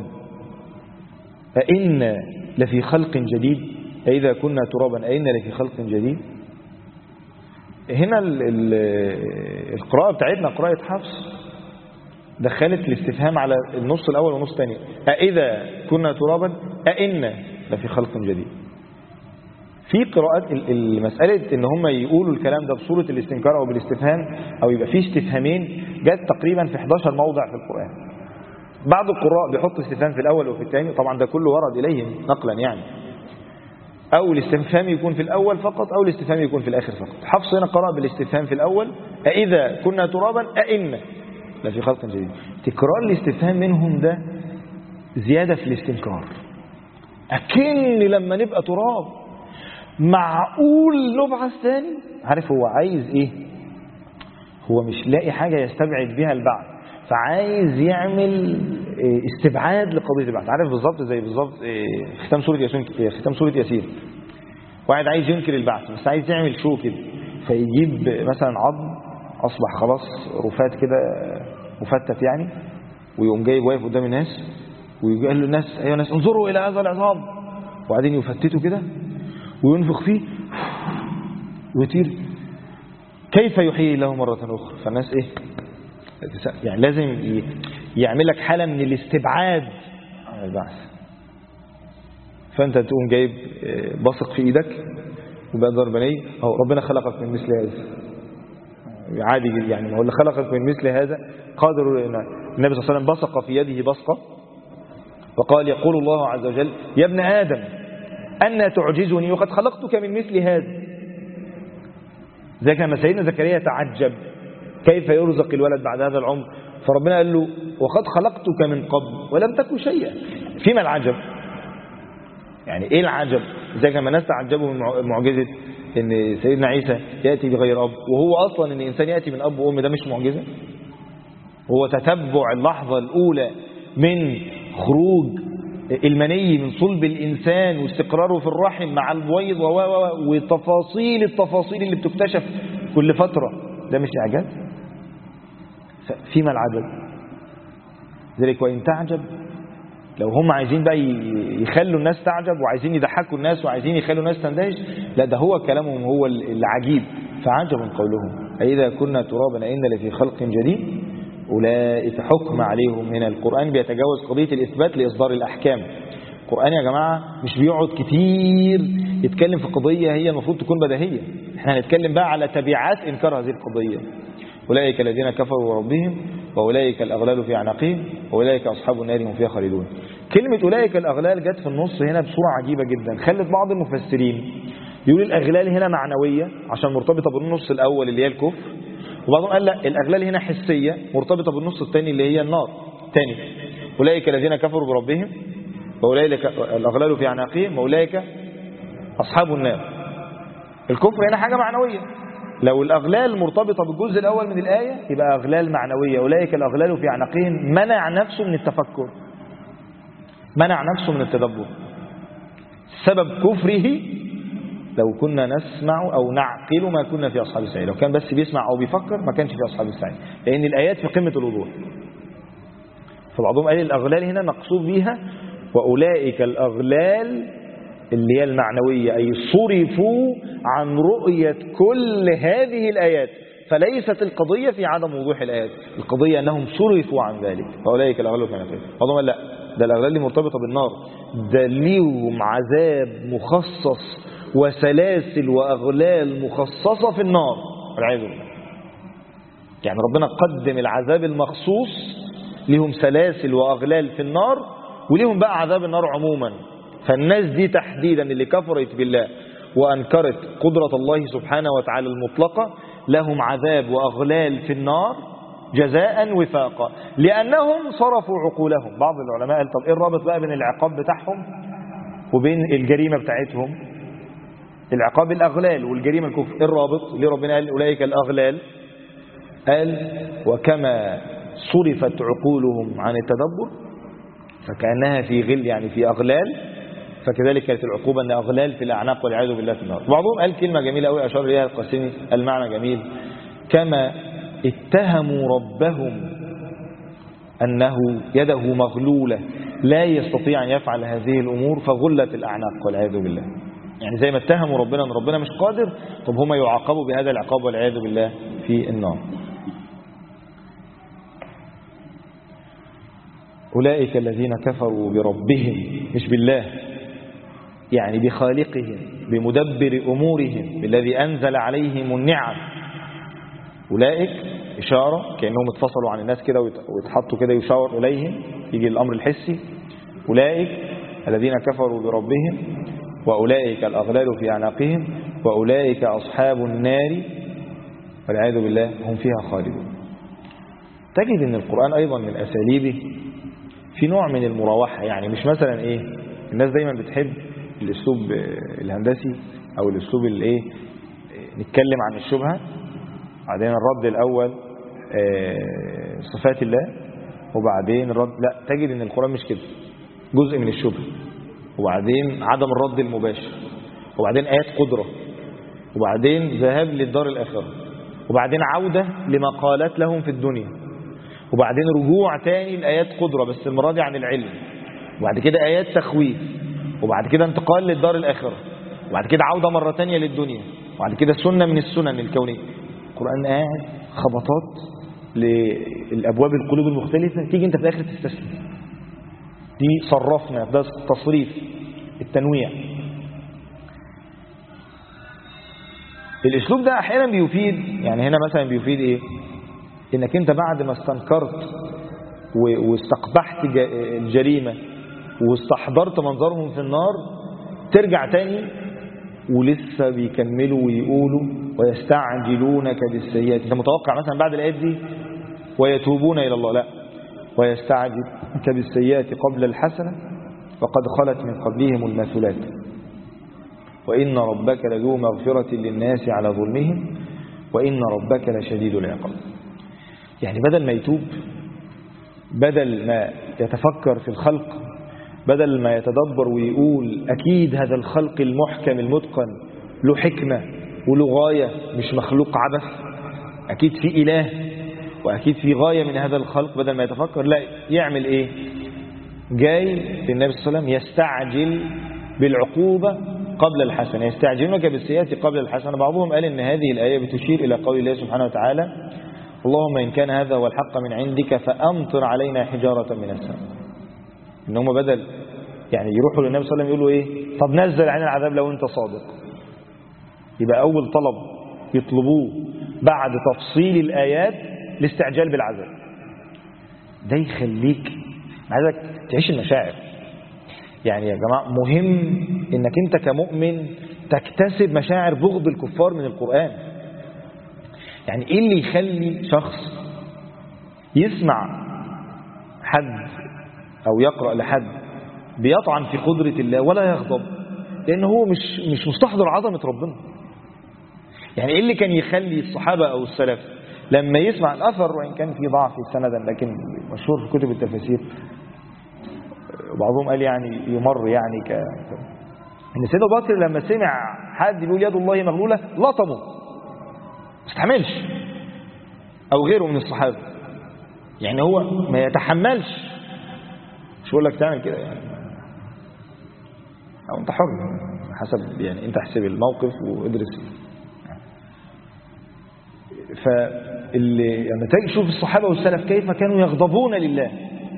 أإنا لفي خلق جديد. أإذا كنا ترابا أإنا لفي خلق جديد. هنا القراءة بتاعتنا قراءة حفص دخلت الاستفهام على النص الأول والنص الثاني. أإذا كنا ترابا أإنا لفي خلق جديد. في قراءات المسألة ان هم يقولوا الكلام ده بصورة الاستنكار او بالاستفهام او يبقى فيه استفهامين جت تقريبا في 11 موضع في القرآن. بعض القراء بيحط استفهام في الاول وفي الثاني، طبعا ده كله ورد اليهم نقلا يعني، او الاستفهام يكون في الاول فقط او الاستفهام يكون في الاخر فقط. حفص هنا قرأ بالاستفهام في الاول أإذا كنا ترابا أإنا لفي خلق جديد. تكرار الاستفهام منهم ده زيادة في الاستنكار. أكن لما نبقى تراب معقول نبعث ثاني؟ عارف هو عايز ايه؟ هو مش لاقي حاجة يستبعد بها البعث، فعايز يعمل استبعاد لقضية البعث. عارف بالظبط زي بالظبط ختام سورة ياسين. واحد عايز ينكر البعث بس عايز يعمل شو كده، فيجيب مثلا عظم أصبح خلاص رفات كده مفتت يعني، ويقوم جايب واقف قدام الناس ويقول للناس أيها الناس انظروا إلى هذا العظام، وبعدين يفتته كده وينفخ فيه ويطير كيف يحيي له مرة أخرى. فالناس إيه يعني لازم يعمل لك حالة من الاستبعاد عن البعث. فأنت تقوم جايب بصق في إيدك وبقى ضرباني أو ربنا خلقك من مثل هذا عادي يعني، ما هو اللي خلقك من مثل هذا قادر. النبي صلى الله عليه وسلم بصق في يده بصقة وقال يقول الله عز وجل يا ابن آدم أن تعجزني وقد خلقتك من مثل هذا. زي كما سيدنا زكريا تعجب كيف يرزق الولد بعد هذا العمر، فربنا قال له وقد خلقتك من قبل ولم تكن شيئا. فيما العجب؟ يعني ايه العجب؟ زي كما الناس تعجبوا من معجزة ان سيدنا عيسى يأتي بغير أب، وهو أصلا ان الإنسان يأتي من أب وأم ده مش معجزة؟ هو تتبع اللحظة الأولى من خروج المني من صلب الإنسان واستقراره في الرحم مع البويض التفاصيل اللي بتكتشف كل فترة، ده مش إعجاز؟ فيما العجب؟ ذلك وإن تعجب، لو هم عايزين بقى يخلوا الناس تعجب وعايزين يضحكوا الناس وعايزين يخلوا الناس تندهش، لا ده هو كلامهم هو العجيب. فعجب قولهم أإذا كنا ترابا أإنا لفي خلق جديد. أولئك حكم عليهم. هنا القرآن بيتجاوز قضية الإثبات لإصدار الأحكام. القرآن يا جماعة مش بيقعد كتير يتكلم في قضية هي المفروض تكون بديهية. احنا هنتكلم بقى على تبعات إنكار هذه القضية. أولئك الذين كفروا ربهم وأولئك الأغلال في أعناقهم وأولئك أصحاب النار هم فيها خالدون. كلمة أولئك الأغلال جت في النص هنا بصورة عجيبة جدا، خلت بعض المفسرين يقول الأغلال هنا معنوية عشان مرتبطة بالنص الأول اللي هي الكفر، وبعضهم قال لا الأغلال هنا حسية مرتبطة بالنص الثاني اللي هي النار. تاني أولئك الذين كفروا بربهم وأولئك الأغلال في أعناقهم وأولئك أصحاب النار. الكفر هنا حاجة معنوية. لو الأغلال مرتبطة بالجزء الأول من الآية يبقى أغلال معنوية. أولئك الأغلال في أعناقهم منع نفسه من التفكر، منع نفسه من التدبر. سبب كفره لو كنا نسمع أو نعقل ما كنا في أصحاب السعير. لو كان بس بيسمع أو بيفكر ما كانش في أصحاب السعير، لأن الآيات في قمة الوضوح. فبعضهم قال الأغلال هنا مقصود بها وأولئك الأغلال اللي هي المعنوية، أي صرفوا عن رؤية كل هذه الآيات. فليست القضية في عدم وضوح الآيات، القضية أنهم صرفوا عن ذلك. فأولئك الأغلال في أعناقهم. بعضهم قال لا ده الأغلال اللي مرتبطة بالنار، ده ليهم عذاب مخصص وسلاسل وأغلال مخصصة في النار والعياذ بالله. يعني ربنا قدم العذاب المخصوص، لهم سلاسل وأغلال في النار ولهم بقى عذاب النار عموما. فالناس دي تحديدا اللي كفرت بالله وأنكرت قدرة الله سبحانه وتعالى المطلقة لهم عذاب وأغلال في النار جزاء وفاقا لأنهم صرفوا عقولهم. بعض العلماء قال طب إيه الرابط بقى بين العقاب بتاعهم وبين الجريمة بتاعتهم؟ العقاب الأغلال والجريمة الكفر، إيه الرابط؟ ليه ربنا قال أولئك الأغلال؟ قال وكما صرفت عقولهم عن التدبر فكأنها في غل يعني في أغلال، فكذلك كانت العقوبة أن أغلال في الأعناق والعياذ بالله في النار. بعضهم قال كلمة جميلة قوي أشار إليها القاسمي، المعنى جميل: كما اتهموا ربهم أنه يده مغلولة لا يستطيع أن يفعل هذه الأمور فغلت الأعناق والعياذ بالله. يعني زي ما اتهموا ربنا أن ربنا مش قادر، طب هم يعاقبوا بهذا العقاب والعياذ بالله في النار. أولئك الذين كفروا بربهم، مش بالله، يعني بخالقهم بمدبر أمورهم بالذي أنزل عليهم النعم. أولئك إشارة كأنهم اتفصلوا عن الناس كده ويتحطوا كده يشاور إليهم، يجي الأمر الحسي. أولئك الذين كفروا بربهم وأولئك الأغلال في أعناقهم وأولئك أصحاب النار والعياذ بالله هم فيها خالدون. تجد أن القرآن أيضا من أساليبه في نوع من المراوحة. يعني مش مثلا إيه، الناس دايما بتحب الأسلوب الهندسي أو الأسلوب الإيه، نتكلم عن الشبهة بعدين الرد الأول صفات الله وبعدين الرد. لا، تجد أن القرآن مش كده، جزء من الشبهة وبعدين عدم الرد المباشر وبعدين آيات قدرة وبعدين ذهاب للدار الآخرة وبعدين عودة لما قالت لهم في الدنيا وبعدين رجوع تاني لآيات قدرة بس المرة دي عن العلم وبعد كده آيات تخويف وبعد كده انتقال للدار الآخرة وبعد كده عودة مرة تانية للدنيا وبعد كده سنة من السنن الكونية. القرآن قاعد خبطات للأبواب القلوب المختلفة، تيجي انت في الآخر تستسلم. دي صرفنا، ده تصريف التنويع. الاسلوب ده احيانا بيفيد، يعني هنا مثلا بيفيد ايه، انك انت بعد ما استنكرت واستقبحت الجريمة واستحضرت منظرهم في النار ترجع تاني ولسه بيكملوا ويقولوا ويستعجلونك بالسيئات. انت متوقع مثلا بعد الايات دي ويتوبون الى الله، لا، ويستعجلونك بالسيئات قبل الحسنة وقد خلت من قبلهم المثلات وإن ربك لذو مغفرة للناس على ظلمهم وإن ربك لشديد العقاب. يعني بدل ما يتوب، بدل ما يتفكر في الخلق، بدل ما يتدبر ويقول أكيد هذا الخلق المحكم المتقن له حكمة وله غاية مش مخلوق عبث، أكيد في إله وأكيد في غاية من هذا الخلق، بدل ما يتفكر لا يعمل إيه؟ جاي للنبي صلى الله عليه وسلم يستعجل بالعقوبة قبل الحسنة، يستعجلونك بالسيئات قبل الحسنة. بعضهم قال إن هذه الآية بتشير إلى قول الله سبحانه وتعالى اللهم إن كان هذا هو الحق من عندك فأمطر علينا حجارة من السماء. إن هم بدل يعني يروحوا للنبي صلى الله عليه وسلم يقولوا إيه، طب نزل علينا العذاب لو أنت صادق. يبقى أول طلب يطلبوه بعد تفصيل الآيات الاستعجال بالعذاب. ده يخليك عايزك تعيش المشاعر. يعني يا جماعة مهم إنك أنت كمؤمن تكتسب مشاعر بغض الكفار من القرآن. يعني إيه اللي يخلي شخص يسمع حد أو يقرأ لحد بيطعن في قدرة الله ولا يغضب؟ لأن هو مش مستحضر عظمة ربنا. يعني إيه اللي كان يخلي الصحابة أو السلف لما يسمع الأثر، وإن كان في ضعف سندا لكن مشهور في كتب التفاسير، بعضهم قال يعني يمر يعني إن سيدنا أبو بكر لما سمع حد يقول يد الله مغلولة لطمه، ما استحملش، أو غيره من الصحابة. يعني هو ما يتحملش، مش بقول لك تعمل كده يعني، أو أنت حر حسب يعني أنت احسب الموقف وادرس. فاللي لما تيجي تشوف الصحابة والسلف كيف كانوا يغضبون لله،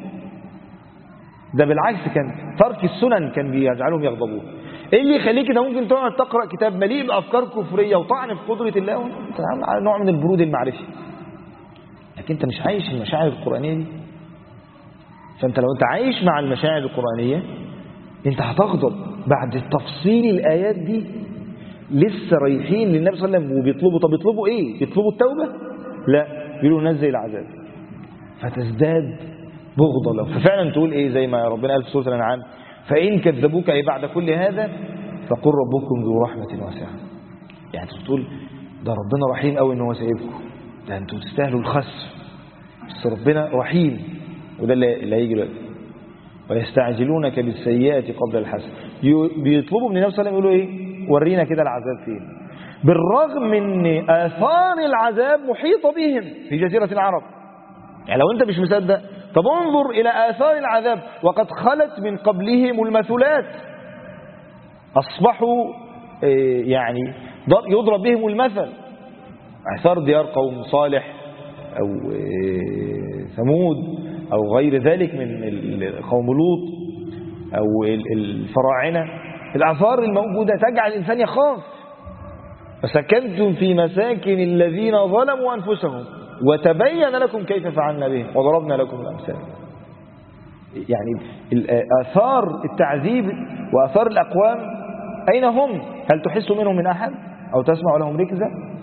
ده بالعكس كان ترك السنن كان بيجعلهم يغضبون. ايه اللي يخليك انت ممكن تقعد تقرا كتاب مليء بافكار كفريه وطعن في قدره الله وانت على نوع من البرود المعرفي، لكن انت مش عايش المشاعر القرانيه دي. فانت لو انت عايش مع المشاعر القرانيه انت هتغضب بعد تفصيل الايات دي. لسه رايحين للنبي صلى الله عليه وسلم وبيطلبوا، طب يطلبوا ايه؟ يطلبوا التوبه؟ لا، يقولوا نزل العذاب، فتزداد بغضة له. ففعلا تقول ايه زي ما ربنا قال في سورة الأنعام فإن كذبوك أي بعد كل هذا فقل ربكم ذو رحمة واسعة. يعني تقول ده ربنا رحيم قوي ان هو سايبكم، ده انتوا تستاهلوا الخسف، بس ربنا رحيم. وده اللي هيجي دلوقتي. ويستعجلونك بالسيئات قبل الحسنة. بيطلبوا من النبي صلى الله عليه وسلم يقولوا إيه؟ ورينا كده العذاب فين. بالرغم من آثار العذاب محيطة بهم في جزيرة العرب. يعني لو أنت مش مصدق، طب انظر إلى آثار العذاب، وقد خلت من قبلهم المثلات، أصبحوا يعني يضرب بهم المثل. آثار ديار قوم صالح أو ثمود أو غير ذلك من قوم لوط أو الفراعنة. الآثار الموجودة تجعل الإنسان يخاف. فسكنتم في مساكن الذين ظلموا أنفسهم وتبين لكم كيف فعلنا بهم وضربنا لكم الأمثال. يعني آثار التعذيب وآثار الأقوام أين هم؟ هل تحس منهم من أحد أو تسمع لهم ركزة؟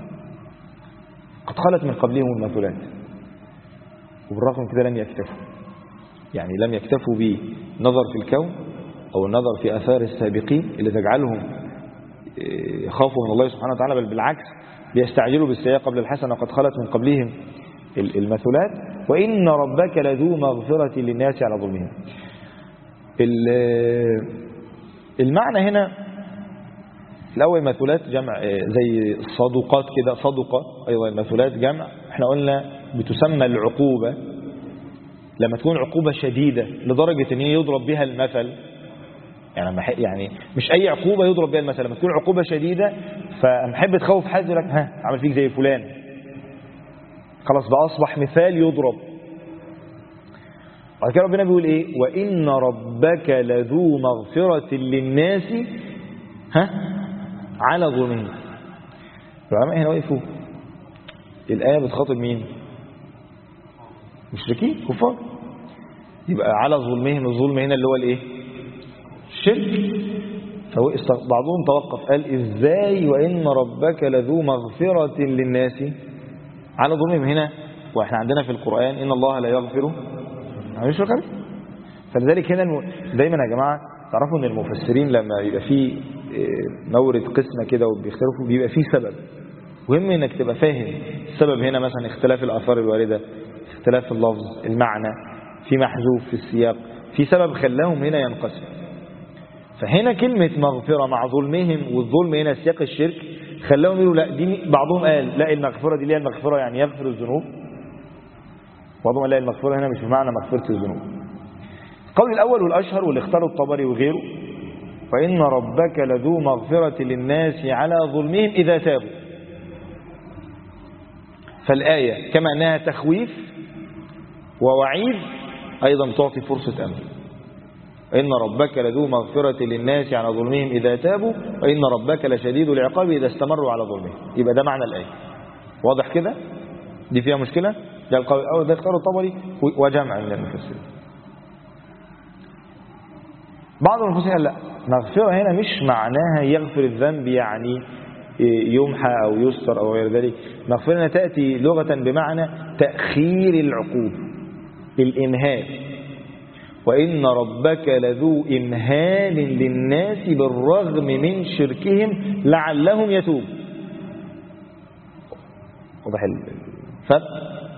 قد خلت من قبلهم المثلات، وبالرغم من كده لم يكتفوا. يعني لم يكتفوا بنظر في الكون أو النظر في آثار السابقين اللي تجعلهم يخافوا من الله سبحانه وتعالى، بل بالعكس بيستعجلوا بالسيئة قبل الحسنة. قد خلت من قبلهم المثلات وإن ربك لذو مغفرة للناس على ظلمهم. المعنى هنا الأول مثلات جمع زي الصدقات كده، صدقة أيضا المثلات جمع. احنا قلنا بتسمى العقوبة لما تكون عقوبة شديدة لدرجة ان يضرب بها المثل. يعني مش أي عقوبة يضرب بها المثل، لما تكون عقوبة شديدة فمحب تخوف حد لك عمل فيك زي فلان، خلاص بقى أصبح مثال يضرب. وعلى كده ربنا بيقول إيه؟ وإن ربك لذو مغفرة للناس على ظلمهم. العلماء هنا وقفوا الآية بتخاطب مين؟ مشركين كفار. يبقى على ظلمهم، الظلم هنا اللي هو الإيه؟ الشرك. بعضهم توقف قال إزاي وإن ربك لذو مغفرة للناس على ظلمهم هنا، وإحنا عندنا في القرآن إن الله لا يغفر أن يشرك به. فلذلك هنا دايما يا جماعة تعرفوا ان المفسرين لما يبقى فيه مورد قسمة كده وبيختلفوا بيبقى فيه سبب. مهم انك تبقى فاهم السبب. هنا مثلا اختلاف الآثار الواردة، اختلاف اللفظ، المعنى، في محذوف في السياق، في سبب خلاهم هنا ينقسم. فهنا كلمة مغفرة مع ظلمهم، والظلم هنا سياق الشرك، خلاهم يقولوا لا دي. بعضهم قال لا المغفرة دي ليه المغفرة يعني يغفر الذنوب، بعضهم قال لا المغفرة هنا مش بمعنى مغفرة الذنوب. القول الأول والأشهر واللي اختاره الطبري وغيره وإن ربك لذو مغفرة للناس على ظلمهم إذا تابوا. فالآية كما أنها تخويف ووعيد أيضا تعطي فرصة أمل. إن ربك لذو مغفرة للناس على ظلمهم إذا تابوا وإن ربك لشديد العقاب إذا استمروا على ظلمهم. يبقى ده معنى الآية. واضح كده؟ دي فيها مشكلة؟ ده القول الأول ده اختاره الطبري وجمع من المفسرين. بعض المفسرين قال لا، مغفرة هنا مش معناها يغفر الذنب يعني يمحى أو يستر أو غير ذلك. مغفرة هنا تأتي لغة بمعنى تأخير العقوبة، الإمهال. وإن ربك لذو إمهال للناس بالرغم من شركهم لعلهم يتوب. واضح الفرق؟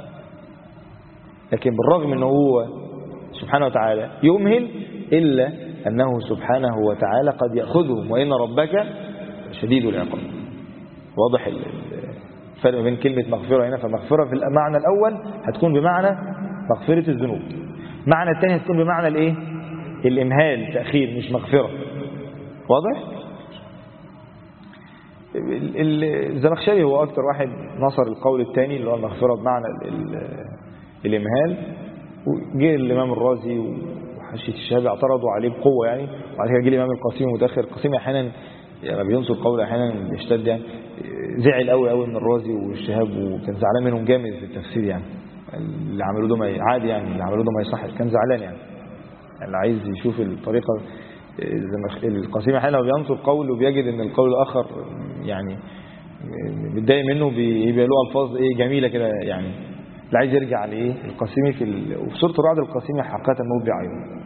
لكن بالرغم أنه هو سبحانه وتعالى يمهل إلا أنه سبحانه وتعالى قد يأخذهم وإن ربك شديد العقاب. واضح الفرق بين كلمة مغفرة هنا. فمغفرة في المعنى الأول هتكون بمعنى مغفرة الذنوب، معنى الثاني هتكون بمعنى الايه؟ الإمهال، تأخير، مش مغفرة. واضح؟ الزمخشري هو أكتر واحد نصر القول الثاني اللي هو المغفرة بمعنى الإمهال. وجه الإمام الرازي وحشية الشهاب اعترضوا عليه بقوة يعني. وبعد كده جه الإمام القاسمي متأخر. القاسمي أحيانا لما بينصر القول أحيانا بيشتد يعني، زعل قوي من الرازي والشهاب وكان زعلان منهم جامد في التفسير يعني. اللي عملوا ده عادي يعني، اللي عملوا ده ما يصحش، كان زعلان يعني. اللي عايز يشوف الطريقة القاسمي أحيانا لما بينصر قول وبيجد ان القول الآخر يعني متضايق منه بيبقى له ألفاظ ايه جميلة كده يعني. اللي عايز يرجع لايه القاسمي وفي سورة الرعد القاسمي حقيقة مبدع أيضا.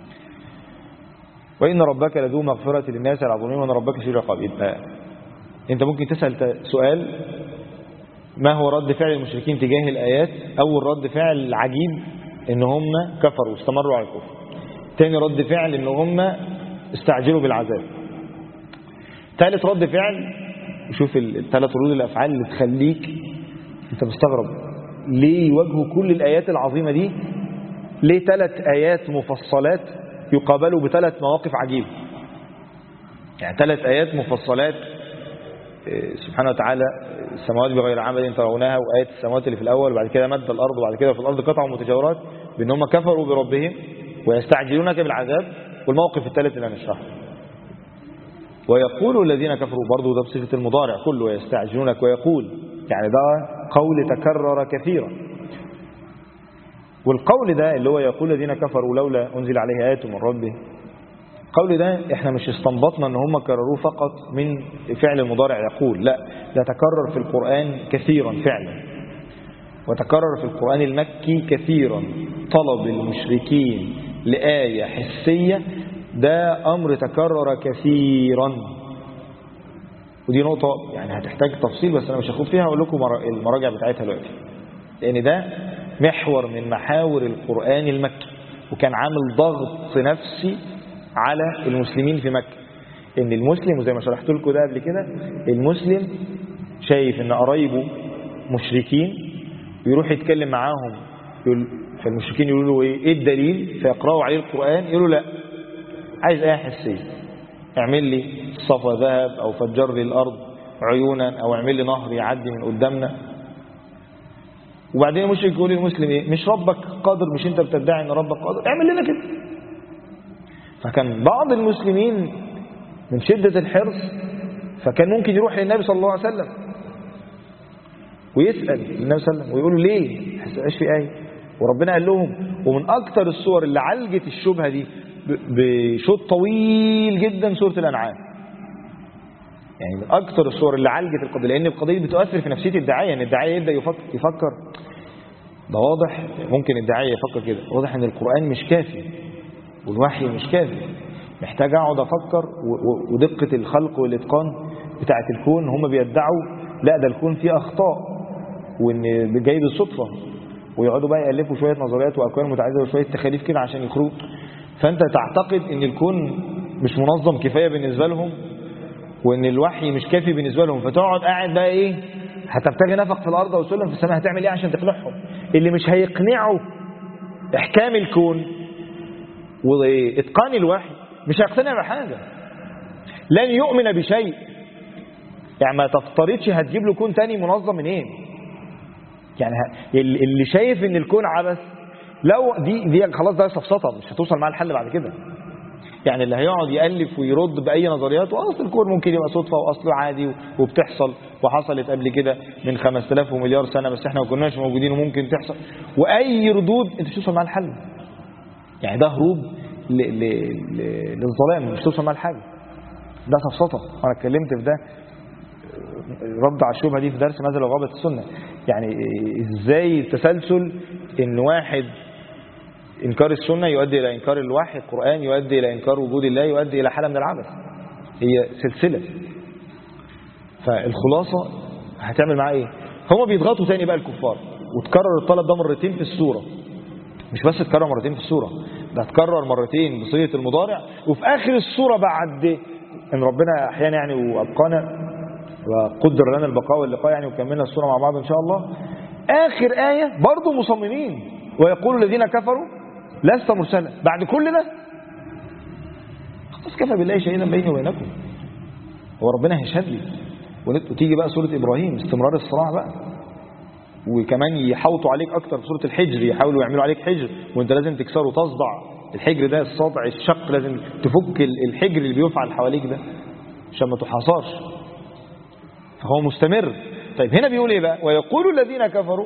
وإن ربك لذو مغفرة للناس على ظلمهم وإن ربك شديد العقاب. يبقى أنت ممكن تسأل سؤال ما هو رد فعل المشركين تجاه الآيات؟ أول رد فعل عجيب إن هم كفروا واستمروا على الكفر. تاني رد فعل ان هم استعجلوا بالعذاب. ثالث رد فعل، شوف الثلاث ردود الافعال اللي تخليك انت مستغرب ليه يواجهوا كل الايات العظيمه دي، ليه 3 ايات مفصلات يقابلوا بثلاث مواقف عجيبه. يعني 3 ايات مفصلات سبحانه وتعالى، السماوات بغير عمد ترونها، وآية السماوات اللي في الأول، وبعد كده مد الأرض، وبعد كده في الأرض قطع متجاورات، بأن هم كفروا بربهم ويستعجلونك بالعذاب. والموقف الثالث اللي هنشرحه، ويقول الذين كفروا، برضه ده بصيغة المضارع كله، يستعجلونك ويقول، يعني ده قول تكرر كثيرا. والقول ده اللي هو يقول الذين كفروا لولا أنزل عليه آيات من ربه، القول ده احنا مش استنبطنا ان هم كرروه فقط من فعل المضارع يقول، لا، ده تكرر في القرآن كثيرا فعلا، وتكرر في القرآن المكي كثيرا. طلب المشركين لآية حسية ده أمر تكرر كثيرا، ودي نقطة يعني هتحتاج تفصيل، بس أنا مش هاخد فيها، أقول لكم المراجع بتاعتها دلوقتي، لأن ده محور من محاور القرآن المكي، وكان عامل ضغط نفسي على المسلمين في مكة. ان المسلم، وزي ما شرحت لكم ده قبل كده، المسلم شايف ان قرايبه مشركين، يروح يتكلم معاهم، فالمشركين يقولوا له ايه الدليل، فيقرأوا عليه القرآن، يقولوا لا، عايز آية حسية، اعمل لي صفا ذهب، او فجر لي الارض عيونا، او اعمل لي نهر يعدي من قدامنا. وبعدين المشرك يقول للمسلم ايه، مش ربك قادر، مش انت بتدعي ان ربك قادر، اعمل لنا كده. فكان بعض المسلمين من شدة الحرص، فكان ممكن يروح للنبي صلى الله عليه وسلم ويسأل النبي صلى الله عليه وسلم ويقول له ليه حسناش في آية، وربنا قال لهم. ومن أكثر الصور اللي عالجت الشبهة دي بشوط طويل جدا سورة الأنعام، يعني من أكثر الصور اللي عالجت القضية، لأن القضية بتؤثر في نفسية الداعية، ان الداعية يبدأ يفكر ده واضح، ممكن الداعية يفكر كده، واضح ان القرآن مش كافي والوحي مش كافي، محتاج اقعد افكر، ودقة الخلق والاتقان بتاعة الكون هم بيدعوا لا ده الكون فيه اخطاء، وان جاي بالصدفة، ويقعدوا بقى يألفوا شوية نظريات واكوان متعددة وشوية تخاليف كده عشان يخرجوا. فانت تعتقد ان الكون مش منظم كفاية بالنسبة لهم، وان الوحي مش كافي بالنسبة لهم، فتقعد قاعد بقى ايه، هتبتغي نفق في الارض وسلم في السماء، هتعمل ايه عشان تقنعهم؟ اللي مش هيقنعوا احكام الكون واتقان الوحي مش هيقتنع بحاجة، لن يؤمن بشيء. يعني ما تفترضش هتجيب له كون تاني منظم منين، يعني اللي شايف ان الكون عبث، لو دي خلاص ده سفسطة، مش هتوصل معاه الحل بعد كده. يعني اللي هيقعد يألف ويرد بأي نظريات، وأصل الكون ممكن يبقى صدفة، وأصله عادي وبتحصل، وحصلت قبل كده من 5000 ومليار سنة، بس احنا ما كناش موجودين وممكن تحصل، وأي ردود انت مش توصل معاه الحل. يعني ده هروب للظلام، مش توصل معاه الحاجة، ده سفسطة. أنا اتكلمت في ده، رد على الشبهة دي في درس ماذا لو غابت السنة. يعني ازاي التسلسل ان واحد إنكار السنة يؤدي إلى إنكار الوحي القرآن، يؤدي إلى إنكار وجود الله، يؤدي إلى حالة من العبث، هي سلسلة. فالخلاصة هتعمل معاه إيه؟ هم بيضغطوا تاني بقى الكفار، وتكرر الطلب ده مرتين في السورة، مش بس تكرر مرتين في السورة، ده تكرر مرتين بصيغة المضارع، وفي آخر السورة بعد إن ربنا أحيانا يعني وأبقانا وقدر لنا البقاء واللقاء يعني، وكملنا السورة مع بعض إن شاء الله، آخر آية برضو مصممين، ويقول الذين كفروا لست مرسلا. بعد كل ده خلاص كفى بالله شهيدا بيني وبينكم، هو ربنا هيشهد لي. وتيجي بقى سورة إبراهيم، استمرار الصراع بقى، وكمان يحوطوا عليك أكتر في سورة الحجر، يحاولوا يعملوا عليك حجر، وانت لازم تكسره، تصدع الحجر ده، الصدع الشق، لازم تفك الحجر اللي بيفعل حواليك ده عشان ما تحاصرش. فهو مستمر. طيب هنا بيقول ايه بقى؟ ويقول الذين كفروا،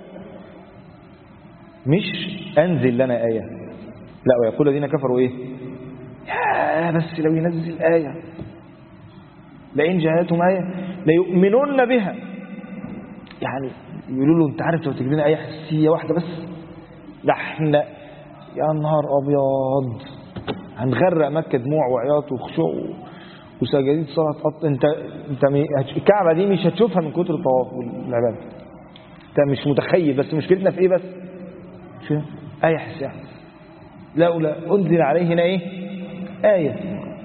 مش أنزل لنا آية، لا، ويقول الذين كفروا إيه؟ يا بس لو ينزل آية، لئن جاءتهم آية ليؤمنون بها. يعني يقولوا له أنت عارف لو تجيب لنا آية حسية واحدة بس، لا احنا يا نهار أبيض هنغرق مكة دموع وعياط وخشوع وسجاديد صلاة قط. انت الكعبة دي مش هتشوفها من كتر الطواف والعبادة، انت مش متخيل. بس مشكلتنا في ايه؟ بس شو آية حسية، لولا أنزل عليه هنا إيه؟ آية.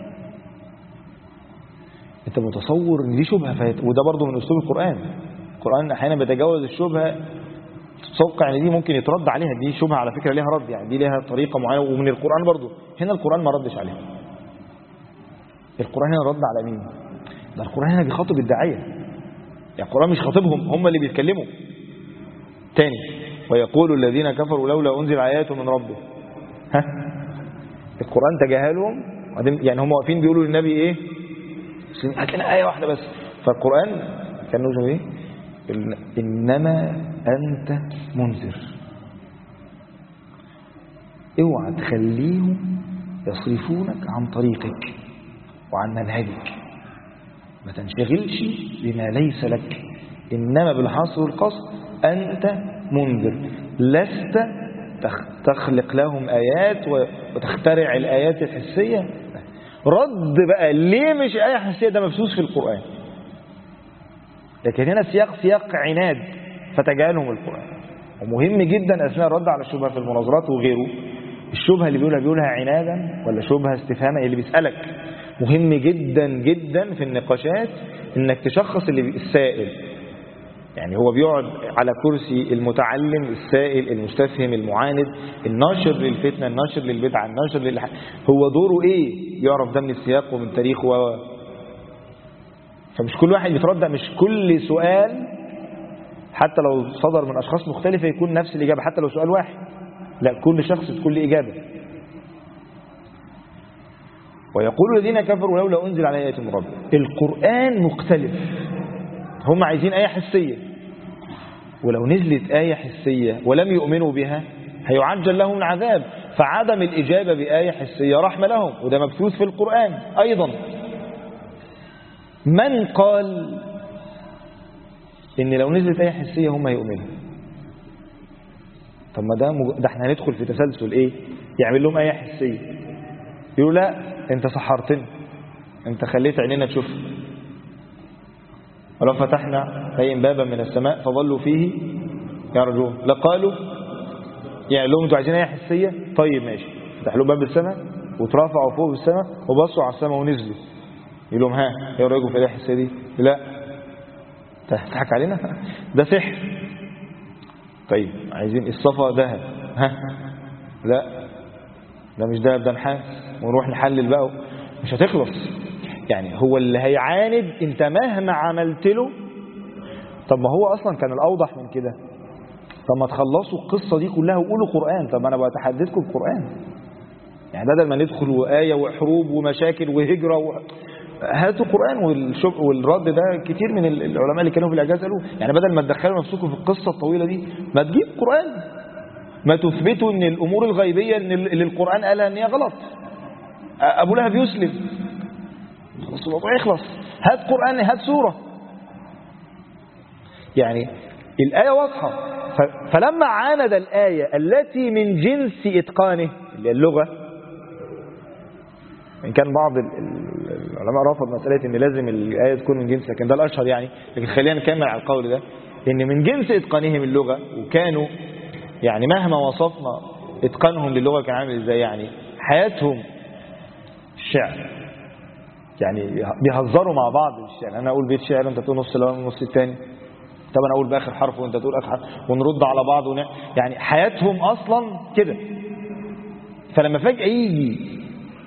أنت متصور إن دي شبهة وده برضو من أسلوب القرآن أحيانا بيتجاوز الشبهة، تتوقع إن دي ممكن يترد عليها، دي شبهة على فكرة ليها رد، يعني دي ليها طريقة معينة، ومن القرآن برضو. هنا القرآن ما ردش عليها. القرآن هنا رد على مين؟ ده القرآن هنا بيخاطب الداعية، يعني القرآن مش خاطبهم، هم اللي بيتكلموا. تاني، ويقول الذين كفروا لولا أنزل آيات من ربه. ها، القرآن تجاهلهم، يعني هم واقفين بيقولوا للنبي إيه؟ هات لنا آية واحدة بس. فالقرآن كان نوزه إيه؟ إنما أنت منذر. اوعى تخليهم يصرفونك عن طريقك وعن منهجك، ما تنشغلش بما ليس لك، إنما بالحصر والقصر أنت منذر، لست تخلق لهم آيات وتخترع الآيات الحسية. رد بقى ليه مش آية حسية؟ ده مبثوث في القرآن، لكن هنا سياق عناد فتجاهلهم القرآن. ومهم جدا أثناء الرد على الشبهة في المناظرات وغيره، الشبهة اللي بيقولها عنادا ولا شبهة استفهامة اللي بيسألك. مهم جدا جدا في النقاشات انك تشخص السائل، يعني هو بيقعد على كرسي المتعلم، السائل، المستفهم، المعاند، الناشر للفتنة، الناشر للبدعة، الناشر هو دوره ايه؟ يعرف ده من السياق ومن تاريخه فمش كل واحد بيتردد، مش كل سؤال حتى لو صدر من أشخاص مختلفة يكون نفس الإجابة، حتى لو سؤال واحد، لا، كل شخص تكون له إجابة. ويقول الذين كفروا لولا أنزل عليه آية من ربه. القرآن مختلف، هم عايزين آية حسية، ولو نزلت آية حسية ولم يؤمنوا بها هيعجل لهم العذاب، فعدم الإجابة بآية حسية رحمة لهم، وده مبثوث في القرآن أيضا. من قال إن لو نزلت آية حسية هم يؤمنوا؟ طب ما ده احنا هندخل في تسلسل ايه؟ يعمل لهم آية حسية، يقولوا لا انت سحرتنا، انت خليت عينينا تشوف، ولو فتحنا عليهم بابا من السماء فظلوا فيه يرجون لقالوا، يعني لهم انتوا عايزين آية حسية؟ طيب ماشي، فتح لهم باب السماء وترافعوا فوق السماء وبصوا على السماء ونزلوا، يقول لهم ها ايه رايكم في الآية الحسية دي؟ لا، تضحك علينا، ده سحر. طيب عايزين الصفا ذهب، ها لا ده مش ذهب، ده نحاس، ونروح نحلل بقى، مش هتخلص. يعني هو اللي هيعاند انت مهما عملت له. طب ما هو اصلا كان الاوضح من كده، طب ما تخلصوا القصه دي كلها وقولوا قران، طب انا بتحدثكم بقران، يعني بدل ما ندخل آية وحروب ومشاكل وهجرة هاتوا قرآن. والرد ده كتير من العلماء اللي كانوا في الإعجاز قالوا، يعني بدل ما تدخلوا نفسكم في القصة الطويلة دي ما تجيب قرآن، ما تثبتوا ان الأمور الغيبية اللي القرآن قالها ان هي غلط. أبو لهب يسلم، خلاص الموضوع يخلص، هات قرآن، هات سورة. يعني الآية واضحة. فلما عاند الآية التي من جنس إتقانه اللي هي اللغة، إن كان بعض العلماء رفض مسألة إن لازم الآية تكون من جنس، لكن ده الأشهر يعني، لكن خلينا نكمل على القول ده، إن من جنس إتقانهم اللغة، وكانوا يعني مهما وصفنا إتقانهم للغة كان عامل إزاي، يعني حياتهم الشعر، يعني بيهزروا مع بعض بالشعر، أنا أقول بيت شعر أنت تقول نص الأول ونص الثاني، طب أنا أقول بآخر حرف وأنت تقول آخر حرف، ونرد على بعض يعني حياتهم أصلا كده. فلما فجأة يجي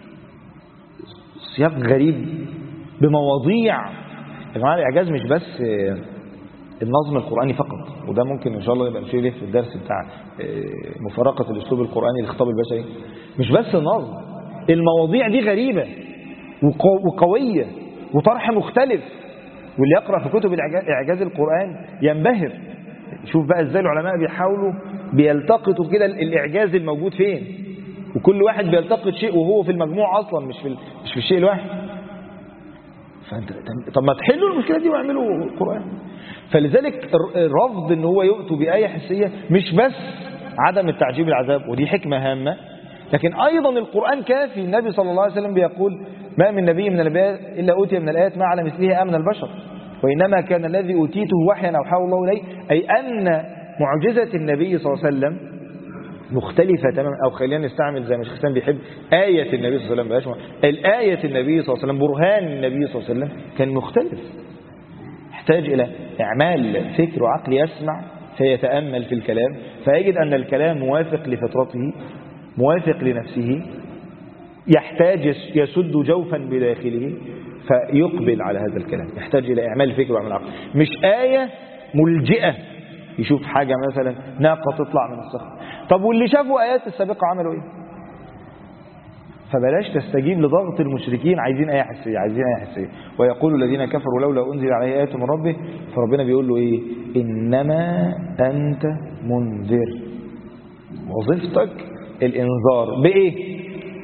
سياق غريب بمواضيع، يا جماعه الإعجاز مش بس النظم القرآني فقط، وده ممكن إن شاء الله يبقى نشير ليه في الدرس بتاع مفارقة الأسلوب القرآني للخطاب البشري. مش بس النظم، المواضيع دي غريبة وقوية وطرح مختلف، واللي يقرأ في كتب إعجاز القرآن ينبهر. شوف بقى إزاي العلماء بيحاولوا بيلتقطوا كده الإعجاز الموجود فين، وكل واحد بيلتقط شيء وهو في المجموع أصلا مش في الشيء الواحد. فأنت طب ما تحلوا المشكلة دي واعملوا قرآن. فلذلك الرفض ان هو يؤتوا بآية حسية مش بس عدم التعجيب العذاب، ودي حكمة هامة، لكن أيضا القرآن كافي. النبي صلى الله عليه وسلم بيقول ما من نبي من الأنبياء إلا أوتي من الآيات ما على مثله آمن البشر، وإنما كان الذي أوتيته وحيا أوحاه الله إليه، أي أن معجزة النبي صلى الله عليه وسلم مختلفة تماما. أو خلينا نستعمل زي ما الشيخ حسين بيحب آية النبي صلى الله عليه وسلم، الآية النبي صلى الله عليه وسلم، برهان النبي صلى الله عليه وسلم كان مختلف، يحتاج إلى إعمال فكر وعقل يسمع فيتأمل في الكلام فيجد أن الكلام موافق لفطرته موافق لنفسه، يحتاج يسد جوفا بداخله فيقبل على هذا الكلام، يحتاج إلى إعمال فكر وإعمال عقل، مش آية ملجئة يشوف حاجة مثلا ناقة تطلع من الصخر. طب واللي شافوا آيات السابقة عملوا إيه؟ فبلاش تستجيب لضغط المشركين، عايزين آية حسية عايزين آية حسية. ويقول الذين كفروا لولا أنزل عليه آية من ربه، فربنا بيقول له إيه؟ إنما أنت منذر، وظيفتك الإنذار. بإيه؟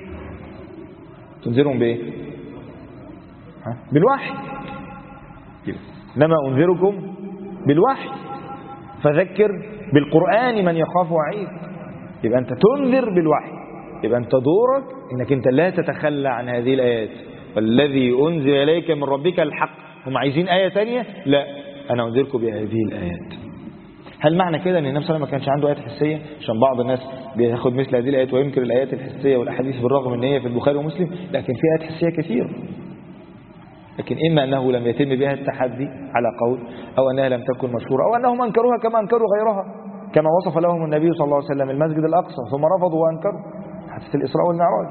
تنذرهم بإيه؟ بالوحي. إنما أنذركم بالوحي فذكر بالقرآن من يخاف وعيد. يبقى أنت تنذر بالوحي، يبقى أنت دورك إنك أنت لا تتخلى عن هذه الآيات. والذي أنزل إليك من ربك الحق. هم عايزين آية تانية؟ لا، أنا أنذركم بهذه الآيات. هل معنى كده أن النبي صلى الله عليه وسلم ما كانش عنده آيات حسية؟ عشان بعض الناس بياخد مثل هذه الآيات وينكر الآيات الحسية والأحاديث بالرغم أن هي في البخاري ومسلم، لكن في آيات حسية كثير. لكن إما أنه لم يتم بها التحدي على قول، أو أنها لم تكن مشهورة، أو أنهم أنكروها كما أنكروا غيرها، كما وصف لهم النبي صلى الله عليه وسلم المسجد الأقصى ثم رفضوا وأنكروا حتى الإسراء والمعراج.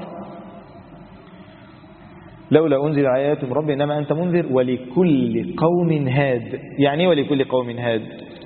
لولا أنزل آيات من ربي إنما أنت منذر ولكل قوم هاد. يعني إيه ولكل قوم هاد؟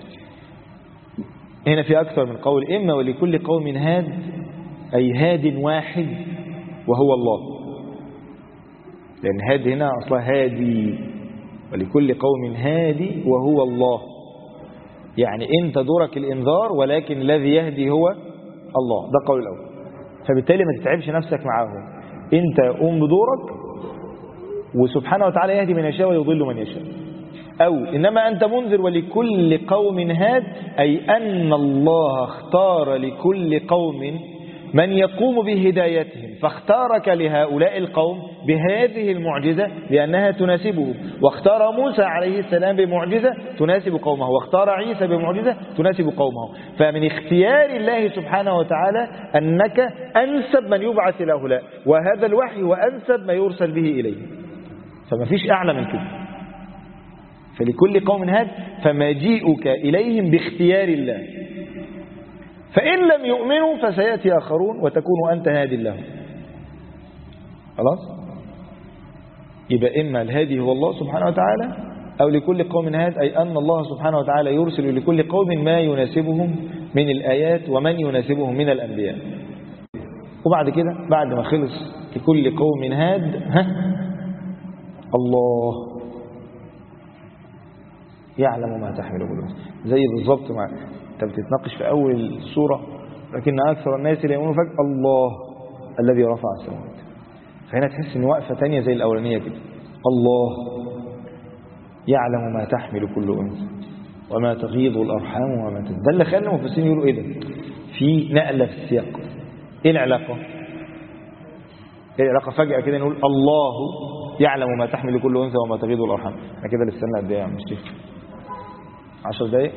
هنا في أكثر من قول، إما ولكل قوم هاد أي هاد واحد وهو الله، لأن هاد هنا أصلا هادي، ولكل قوم هادي وهو الله. يعني أنت دورك الإنذار ولكن الذي يهدي هو الله، ده قول الأول. فبالتالي ما تتعبش نفسك معهم، أنت قوم بدورك وسبحانه وتعالى يهدي من يشاء ويضل من يشاء. أو إنما أنت منذر ولكل قوم هاد، أي أن الله اختار لكل قوم من يقوم بهدايتهم، فاختارك لهؤلاء القوم بهذه المعجزة لأنها تناسبهم، واختار موسى عليه السلام بمعجزة تناسب قومه، واختار عيسى بمعجزة تناسب قومه. فمن اختيار الله سبحانه وتعالى أنك أنسب من يبعث إلى هؤلاء، وهذا الوحي هو أنسب ما يرسل به إليه، فما فيش أعلى من كده. فلكل قوم هاد، فمجيئك إليهم باختيار الله، فإن لم يؤمنوا فسيأتي آخرون وتكون أنت هادي لهم. خلاص؟ يبقى إما الهادي هو الله سبحانه وتعالى، أو لكل قوم هاد أي أن الله سبحانه وتعالى يرسل لكل قوم ما يناسبهم من الآيات ومن يناسبهم من الأنبياء. وبعد كده بعد ما خلص لكل قوم هاد، الله يعلم ما تحمل كل أنثى. زي بالظبط ما انت بتتناقش في اول السوره، لكن اكثر الناس لا يؤمنون فجأة الله الذي رفع السماوات. فهنا تحس ان وقفه ثانيه زي الاولانيه كده، الله يعلم ما تحمل كل انثى وما تغيض الارحام وما تزداد. ده اللي خلى المفسرين يقولوا ايه ده، في نقله في السياق. ايه العلاقه؟ ايه العلاقه فجأة كده نقول الله يعلم ما تحمل كل انثى وما تغيض الارحام؟ احنا كده لسه قد ايه يا عم الشيخ؟ 10 دقايق.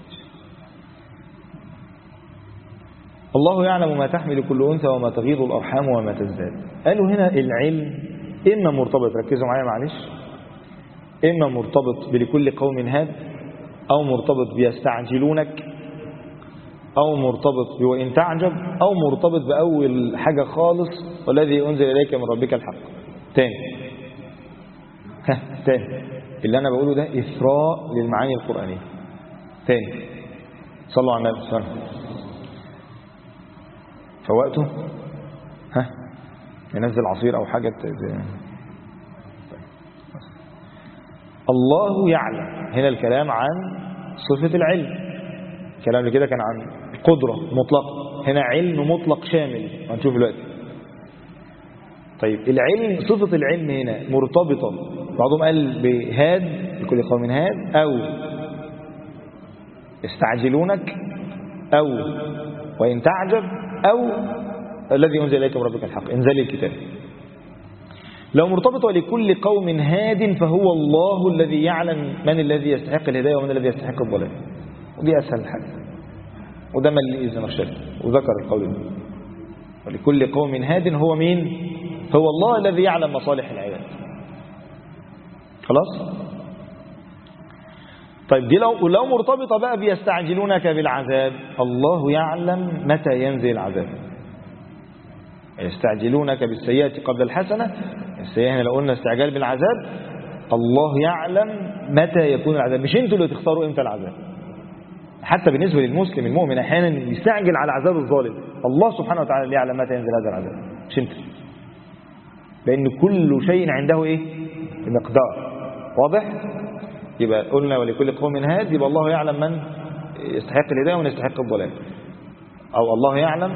الله يعلم ما تحمل كل أنثى وما تغيض الأرحام وما تزداد. قالوا هنا العلم إما مرتبط، ركزوا معايا معلش، إما مرتبط بلكل قوم هاد، أو مرتبط بيستعجلونك، أو مرتبط بوإن تعجب، أو مرتبط بأول حاجة خالص والذي أنزل إليك من ربك الحق. تاني اللي أنا بقوله ده إثراء للمعاني القرآنية. تاني صلوا على النبي صلى الله عليه وسلم. فوقته ينزل عصير أو حاجة. الله يعلم، هنا الكلام عن صفة العلم. الكلام اللي كده كان عن قدرة مطلقة، هنا علم مطلق شامل هنشوف دلوقتي. طيب العلم، صفة العلم هنا مرتبطة، بعضهم قال بهاد لكل قوم هاد، أو يستعجلونك، أو وإن تعجب، أو الذي أنزل إليك من ربك الحق، انزل الكتاب. لو مرتبطة لكل قوم هاد فهو الله الذي يعلم من الذي يستحق الهداية ومن الذي يستحق الضلال، ودي أسهل حاجة. وده ملء الزمخشري وذكر القول ده. ولكل قوم هاد هو مين؟ هو الله الذي يعلم مصالح العباد. خلاص. طيب دي لو مرتبطة بقى بيستعجلونك بالعذاب، الله يعلم متى ينزل العذاب. يستعجلونك بالسيئة قبل الحسنة، السيئة هنا لو قلنا استعجال بالعذاب، الله يعلم متى يكون العذاب، مش انتوا اللي تختاروا امتى العذاب. حتى بالنسبة للمسلم المؤمن احيانا يستعجل على عذاب الظالم، الله سبحانه وتعالى اللي يعلم متى ينزل هذا العذاب، مش انت. لأن كل شيء عنده ايه؟ مقدار. واضح؟ يبقى قلنا ولكل قوم هاد، يبقى الله يعلم من يستحق الهداية ومن يستحق الضلال، أو الله يعلم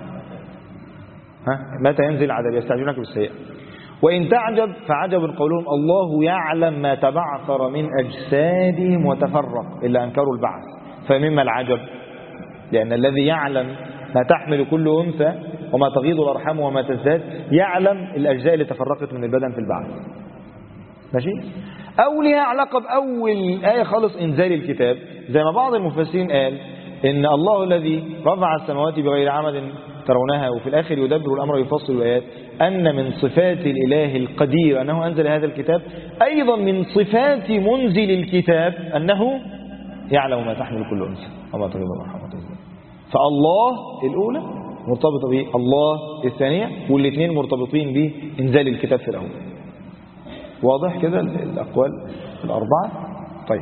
متى ينزل العذاب. يستعجلونك بالسيئة. وإن تعجب فعجب قولهم الله يعلم ما تبعثر من أجسادهم وتفرق إلا أنكروا البعث. فمما العجب؟ لأن الذي يعلم ما تحمل كل أنثى وما تغيض الأرحام وما تزداد، يعلم الأجزاء اللي تفرقت من البدن في البعث. ماشي؟ أو لها علاقة بأول آية خالص إنزال الكتاب، زي ما بعض المفسرين قال إن الله الذي رفع السماوات بغير عمد ترونها، وفي الآخر يدبر الأمر ويفصل الآيات، أن من صفات الإله القدير أنه أنزل هذا الكتاب، أيضا من صفات منزل الكتاب أنه يعلم ما تحمل كل أنثى وما تغيض الأرحام وما تزداد. فالله الأولى مرتبطة به، الله الثانية، والاثنين مرتبطين بإنزال الكتاب في الأول. واضح كده الأقوال الأربعة؟ طيب.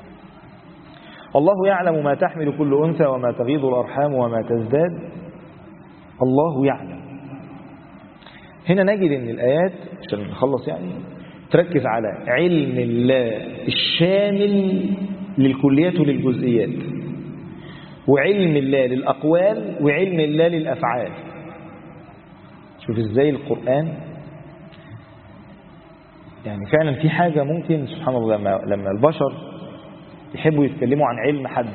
الله يعلم ما تحمل كل أنثى وما تغيض الأرحام وما تزداد. الله يعلم. هنا نجد ان الآيات عشان نخلص يعني تركز على علم الله الشامل للكليات وللجزئيات، وعلم الله للأقوال، وعلم الله للأفعال. شوف ازاي القرآن يعني فعلا في حاجة ممكن سبحان الله لما البشر يحبوا يتكلموا عن علم حد.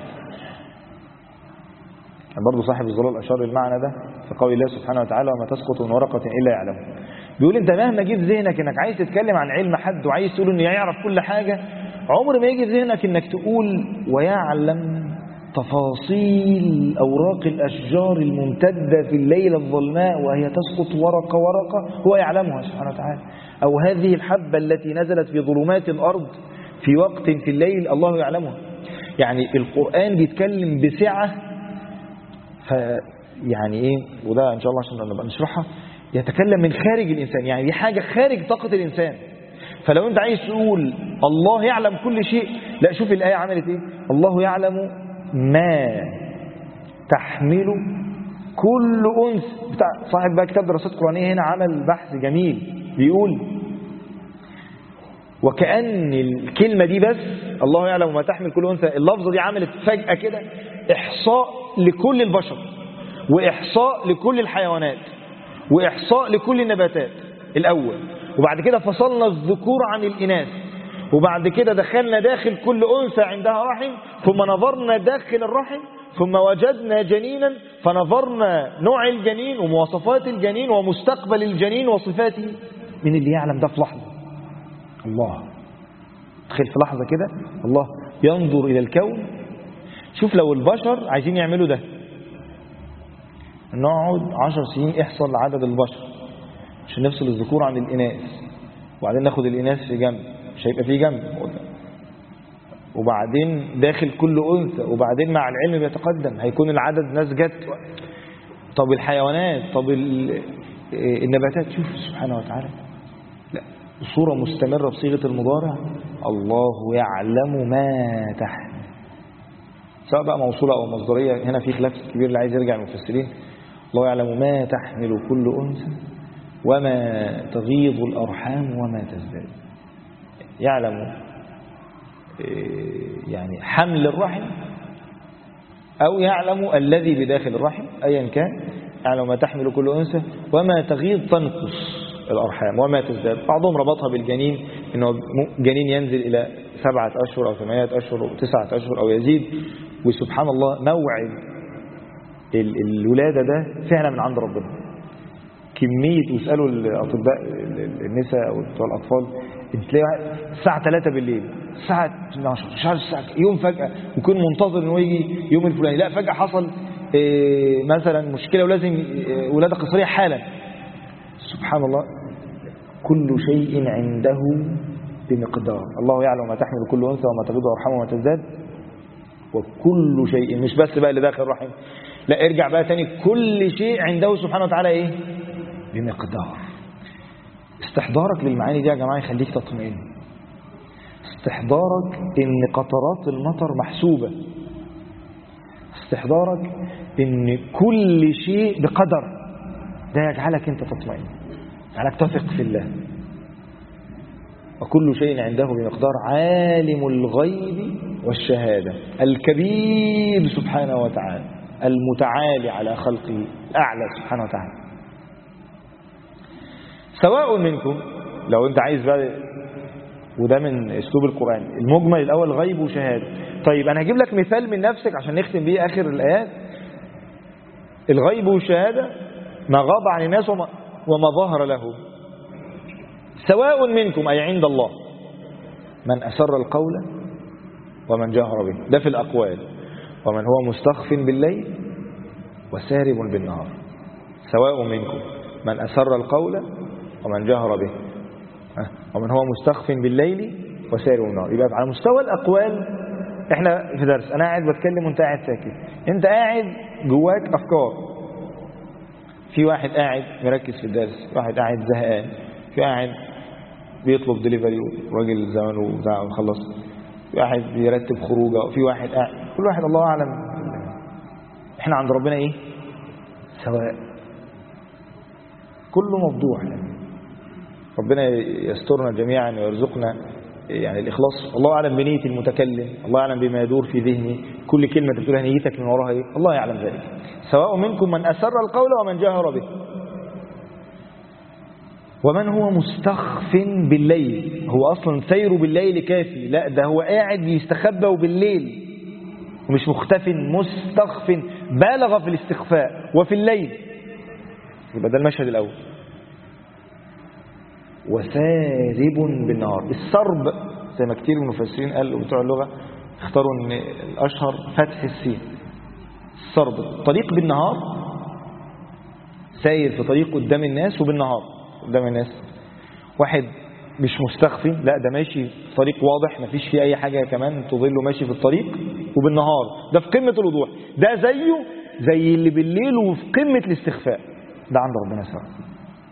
كان برضو صاحب الظلال أشار المعنى ده في قول الله سبحانه وتعالى وما تسقط من ورقة إلا يعلمها. بيقول انت مهما جيت ذهنك انك عايز تتكلم عن علم حد وعايز تقول انه يعرف كل حاجة، عمر ما يجي ذهنك انك تقول ويعلم تفاصيل أوراق الأشجار الممتدة في الليل الظلماء وهي تسقط ورقة ورقة، هو يعلمها سبحانه وتعالى. أو هذه الحبة التي نزلت في ظلمات الأرض في وقت في الليل الله يعلمها. يعني القرآن بيتكلم بسعة، يعني ايه، وده ان شاء الله عشان نبقى نشرحها، يتكلم من خارج الإنسان، يعني دي حاجة خارج طاقة الإنسان. فلو انت عايز تقول الله يعلم كل شيء، لا شوف الآية عملت ايه. الله يعلم ما تحمل كل أنثى. بتاع صاحب بقى كتاب دراسات قرآنية هنا عمل بحث جميل، بيقول وكأن الكلمة دي بس الله يعلم ما تحمل كل أنثى، اللفظة دي عملت فجأة كده إحصاء لكل البشر، وإحصاء لكل الحيوانات، وإحصاء لكل النباتات الأول، وبعد كده فصلنا الذكور عن الإناث، وبعد كده دخلنا داخل كل أنثى عندها رحم، ثم نظرنا داخل الرحم، ثم وجدنا جنينا فنظرنا نوع الجنين ومواصفات الجنين ومستقبل الجنين وصفاته. من اللي يعلم ده في لحظة؟ الله. تخيل في لحظة كده الله ينظر إلى الكون. شوف لو البشر عايزين يعملوا ده، نقعد 10 سنين احصل عدد البشر عشان نفصل الذكور عن الإناث، وبعدين ناخد الإناث في جنب، مش هيبقى في جنب، وبعدين داخل كل أنثى، وبعدين مع العلم بيتقدم هيكون العدد ناس جت. طب الحيوانات، طب النباتات. شوف سبحانه وتعالى، لا صورة مستمرة بصيغة المضارع. الله يعلم ما تحمل، سواء بقى موصولة أو مصدرية. هنا في خلاف كبير اللي عايز يرجع المفسرين. الله يعلم ما تحمل كل أنثى وما تغيض الأرحام وما تزداد. يعلم يعني حمل الرحم، أو يعلم الذي بداخل الرحم، أيا كان. يعلم ما تحمل كل أنثى وما تغيض تنقص الأرحام وما تزداد. بعضهم ربطها بالجنين، إنه جنين ينزل إلى 7 أشهر أو 8 أشهر أو 9 أشهر أو يزيد. وسبحان الله موعد الولادة ده فعلا من عند ربنا. كمية، واسألوا الأطباء النساء أو الأطفال، تلاقي الساعة 3 بالليل، الساعة 12، مش عارف الساعة، يوم فجأة يكون منتظر إنه يجي يوم الفلاني، لا فجأة حصل مثلا مشكلة ولازم ولادة قصرية حالا. سبحان الله، كل شيء عنده بمقدار. الله يعلم ما تحمل كل أنثى وما تغيض أرحام وما تزداد، وكل شيء، مش بس بقى اللي داخل الرحم، لا ارجع بقى تاني، كل شيء عنده سبحانه وتعالى ايه؟ بمقدار. استحضارك للمعاني دي يا جماعة يخليك تطمئن. استحضارك ان قطرات المطر محسوبة، استحضارك ان كل شيء بقدر، ده يجعلك انت تطمئن، يجعلك تثق في الله. وكل شيء عنده بمقدار، عالم الغيب والشهادة الكبير سبحانه وتعالى، المتعالي على خلقه، الأعلى سبحانه وتعالى. سواء منكم، لو انت عايز بقى، وده من اسلوب القرآن، المجمل الأول غيب وشهادة. طيب أنا هجيب لك مثال من نفسك عشان نختم بيه آخر الآيات. الغيب والشهادة ما غاب عن الناس وما ظهر له. سواء منكم أي عند الله من أسر القول ومن جهر به، ده في الأقوال، ومن هو مستخف بالليل وسارب بالنهار. سواء منكم من أسر القول ومن جهر به، ومن هو مستخف بالليل وسارب بالنهار. يبقى على مستوى الأقوال احنا في درس، أنا قاعد بتكلم وانت قاعد ساكت، انت قاعد جواك أفكار، في واحد قاعد مركز في الدرس، في واحد قاعد زهقان، في واحد بيطلب دليفري وراجل زمانه بتاعه خلص، في واحد بيرتب خروجه، في واحد قاعد، كل واحد الله أعلم. احنا عند ربنا ايه؟ سواء، كله موضوع يعني. ربنا يسترنا جميعا ويرزقنا يعني الإخلاص. الله أعلم بنية المتكلم، الله أعلم بما يدور في ذهنه، كل كلمة تقولها نيتك من وراها ايه، الله يعلم ذلك. سواء منكم من أسر القول ومن جهر به، ومن هو مستخف بالليل. هو أصلا سيره بالليل كافي، لا ده هو قاعد يستخبى بالليل ومش مختف، مستخف، بالغ في الاستخفاء وفي الليل. يبقى ده المشهد الأول. وسارب بالنهار. السرب زي ما كتير من المفسرين قالوا بتوع اللغة اختاروا ان الأشهر فتح السين. السرب طريق بالنهار، ساير في طريق قدام الناس، وبالنهار قدام الناس. واحد مش مستخفي، لا ده ماشي في طريق واضح مفيش فيه أي حاجة كمان تضله، ماشي في الطريق وبالنهار، ده في قمة الوضوح. ده زيه زي اللي بالليل وفي قمة الاستخفاء، ده عند ربنا سواء.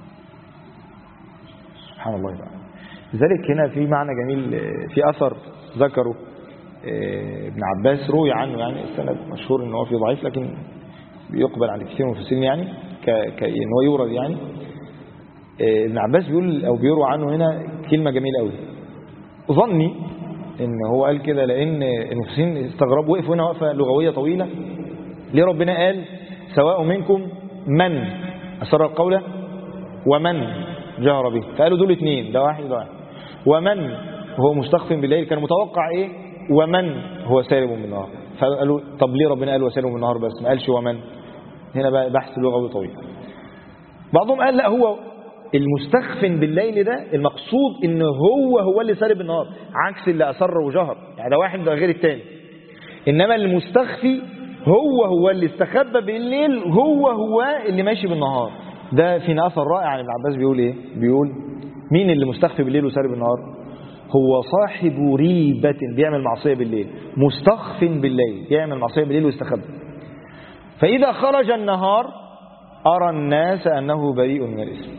سبحان الله بقى. لذلك هنا في معنى جميل، في أثر ذكره ابن عباس روي عنه، يعني السند مشهور ان هو في ضعيف لكن بيقبل عن كثير من المفسرين، يعني ان هو يورد. يعني ابن عباس بيقول او بيروى عنه هنا كلمة جميلة قوي، ظني ان هو قال كده لان المفسرين استغربوا، وقفوا هنا وقفة لغوية طويلة. ليه ربنا قال سواء منكم من أسر القول ومن جهر به؟ فقالوا دول اثنين، ده واحد ده واحد. ومن هو مستخف بالليل، كان متوقع ايه؟ ومن هو سارب بالنهار. فقالوا طب ليه ربنا قال وسارب بالنهار بس ما قالش ومن؟ هنا بقى بحث لغوي طويل. بعضهم قال لا، هو المستخف بالليل ده المقصود ان هو اللي سارب بالنهار، عكس اللي أسر وجهر، يعني ده واحد ده غير التاني. انما المستخفي هو اللي استخبى بالليل، هو اللي ماشي بالنهار. ده في اثر رائع عن ابن عباس بيقول ايه؟ بيقول مين اللي مستخفي بالليل وسارب بالنهار؟ هو صاحب ريبة بيعمل معصية بالليل، مستخف بالليل يعمل معصية بالليل ويستخبى. فإذا خرج النهار أرى الناس أنه بريء من الإثم.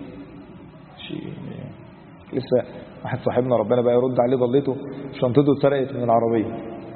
لسه واحد صاحبنا ربنا بقى يرد عليه، ضلته شنطته اتسرقت من العربية،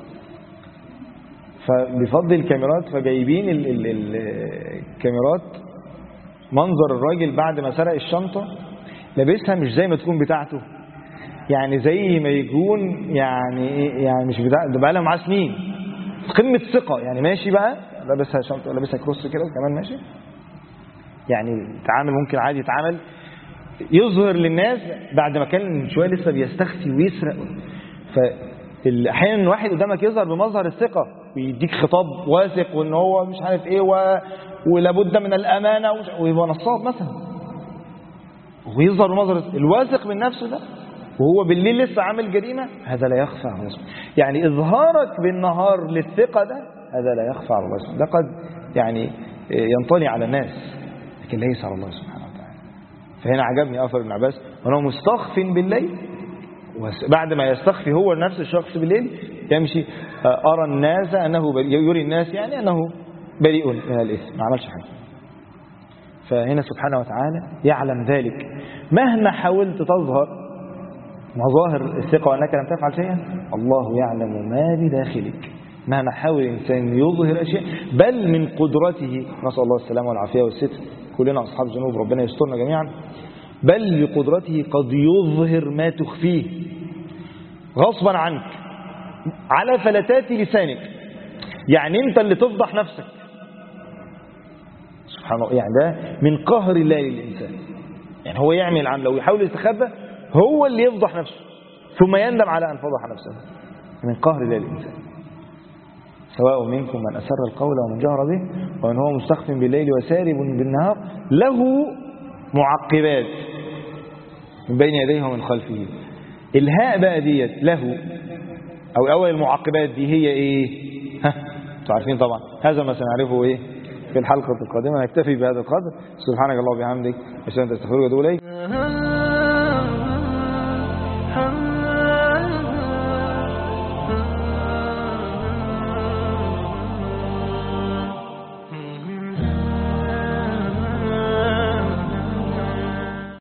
فبفضل الكاميرات فجايبين الكاميرات منظر الراجل بعد ما سرق الشنطة لابسها مش زي ما تكون بتاعته، يعني زي ما يكون يعني مش بتاع ده، بقى لها معاه سنين، قمة ثقة، يعني ماشي بقى لابسها شنطة، لابسها كروس كده وكمان ماشي، يعني تعامل ممكن عادي يتعامل، يظهر للناس بعد ما كان شوية لسه بيستخفي ويسرق. فأحيانا واحد قدامك يظهر بمظهر الثقة ويديك خطاب واثق وان هو مش عارف ايه ولابد من الأمانة ويبقى نصاب مثلا، ويظهر بمظهر الواثق من نفسه ده وهو بالليل لسه عامل جريمة. هذا لا يخفى على الله. يعني إظهارك بالنهار للثقة ده هذا لا يخفى على الله. ده قد يعني ينطلي على الناس، لكن ليس على الله سبحانه وتعالى. فهنا عجبني أثر ابن عباس، وأنه مستخف بالليل، وبعد ما يستخفي هو نفس الشخص بالليل يمشي أرى الناس أنه يري الناس يعني أنه بريء من الإثم، ما عملش حاجة. فهنا سبحانه وتعالى يعلم ذلك، مهما حاولت تظهر مظاهر الثقة وأنك لم تفعل شيئا، الله يعلم ما بداخلك. مهما حاول الإنسان يظهر أشياء، بل من قدرته، نسأل الله السلامة والعافية والستر، كلنا أصحاب ذنوب ربنا يسترنا جميعا، بل بقدرته قد يظهر ما تخفيه غصبا عنك على فلتات لسانك. يعني أنت اللي تفضح نفسك سبحان الله. يعني ده من قهر الله للإنسان. يعني هو يعمل عمله ويحاول يستخبى، هو اللي يفضح نفسه ثم يندم على أن فضح نفسه. من قهر الله للإنسان. سواء منكم من أسر القول ومن جهر به ومن هو مستخف بالليل وسارب بالنهار له معقبات من بين يديه ومن خلفه. الهاء بقى ديت له، أو أول المعقبات دي هي إيه؟ انتوا عارفين طبعا. هذا ما سنعرفه إيه في الحلقة القادمة. نكتفي بهذا القدر. سبحانك الله وبحمدك، أشهد أن لا إله إلا أنت، أستغفرك وأتوب إليك.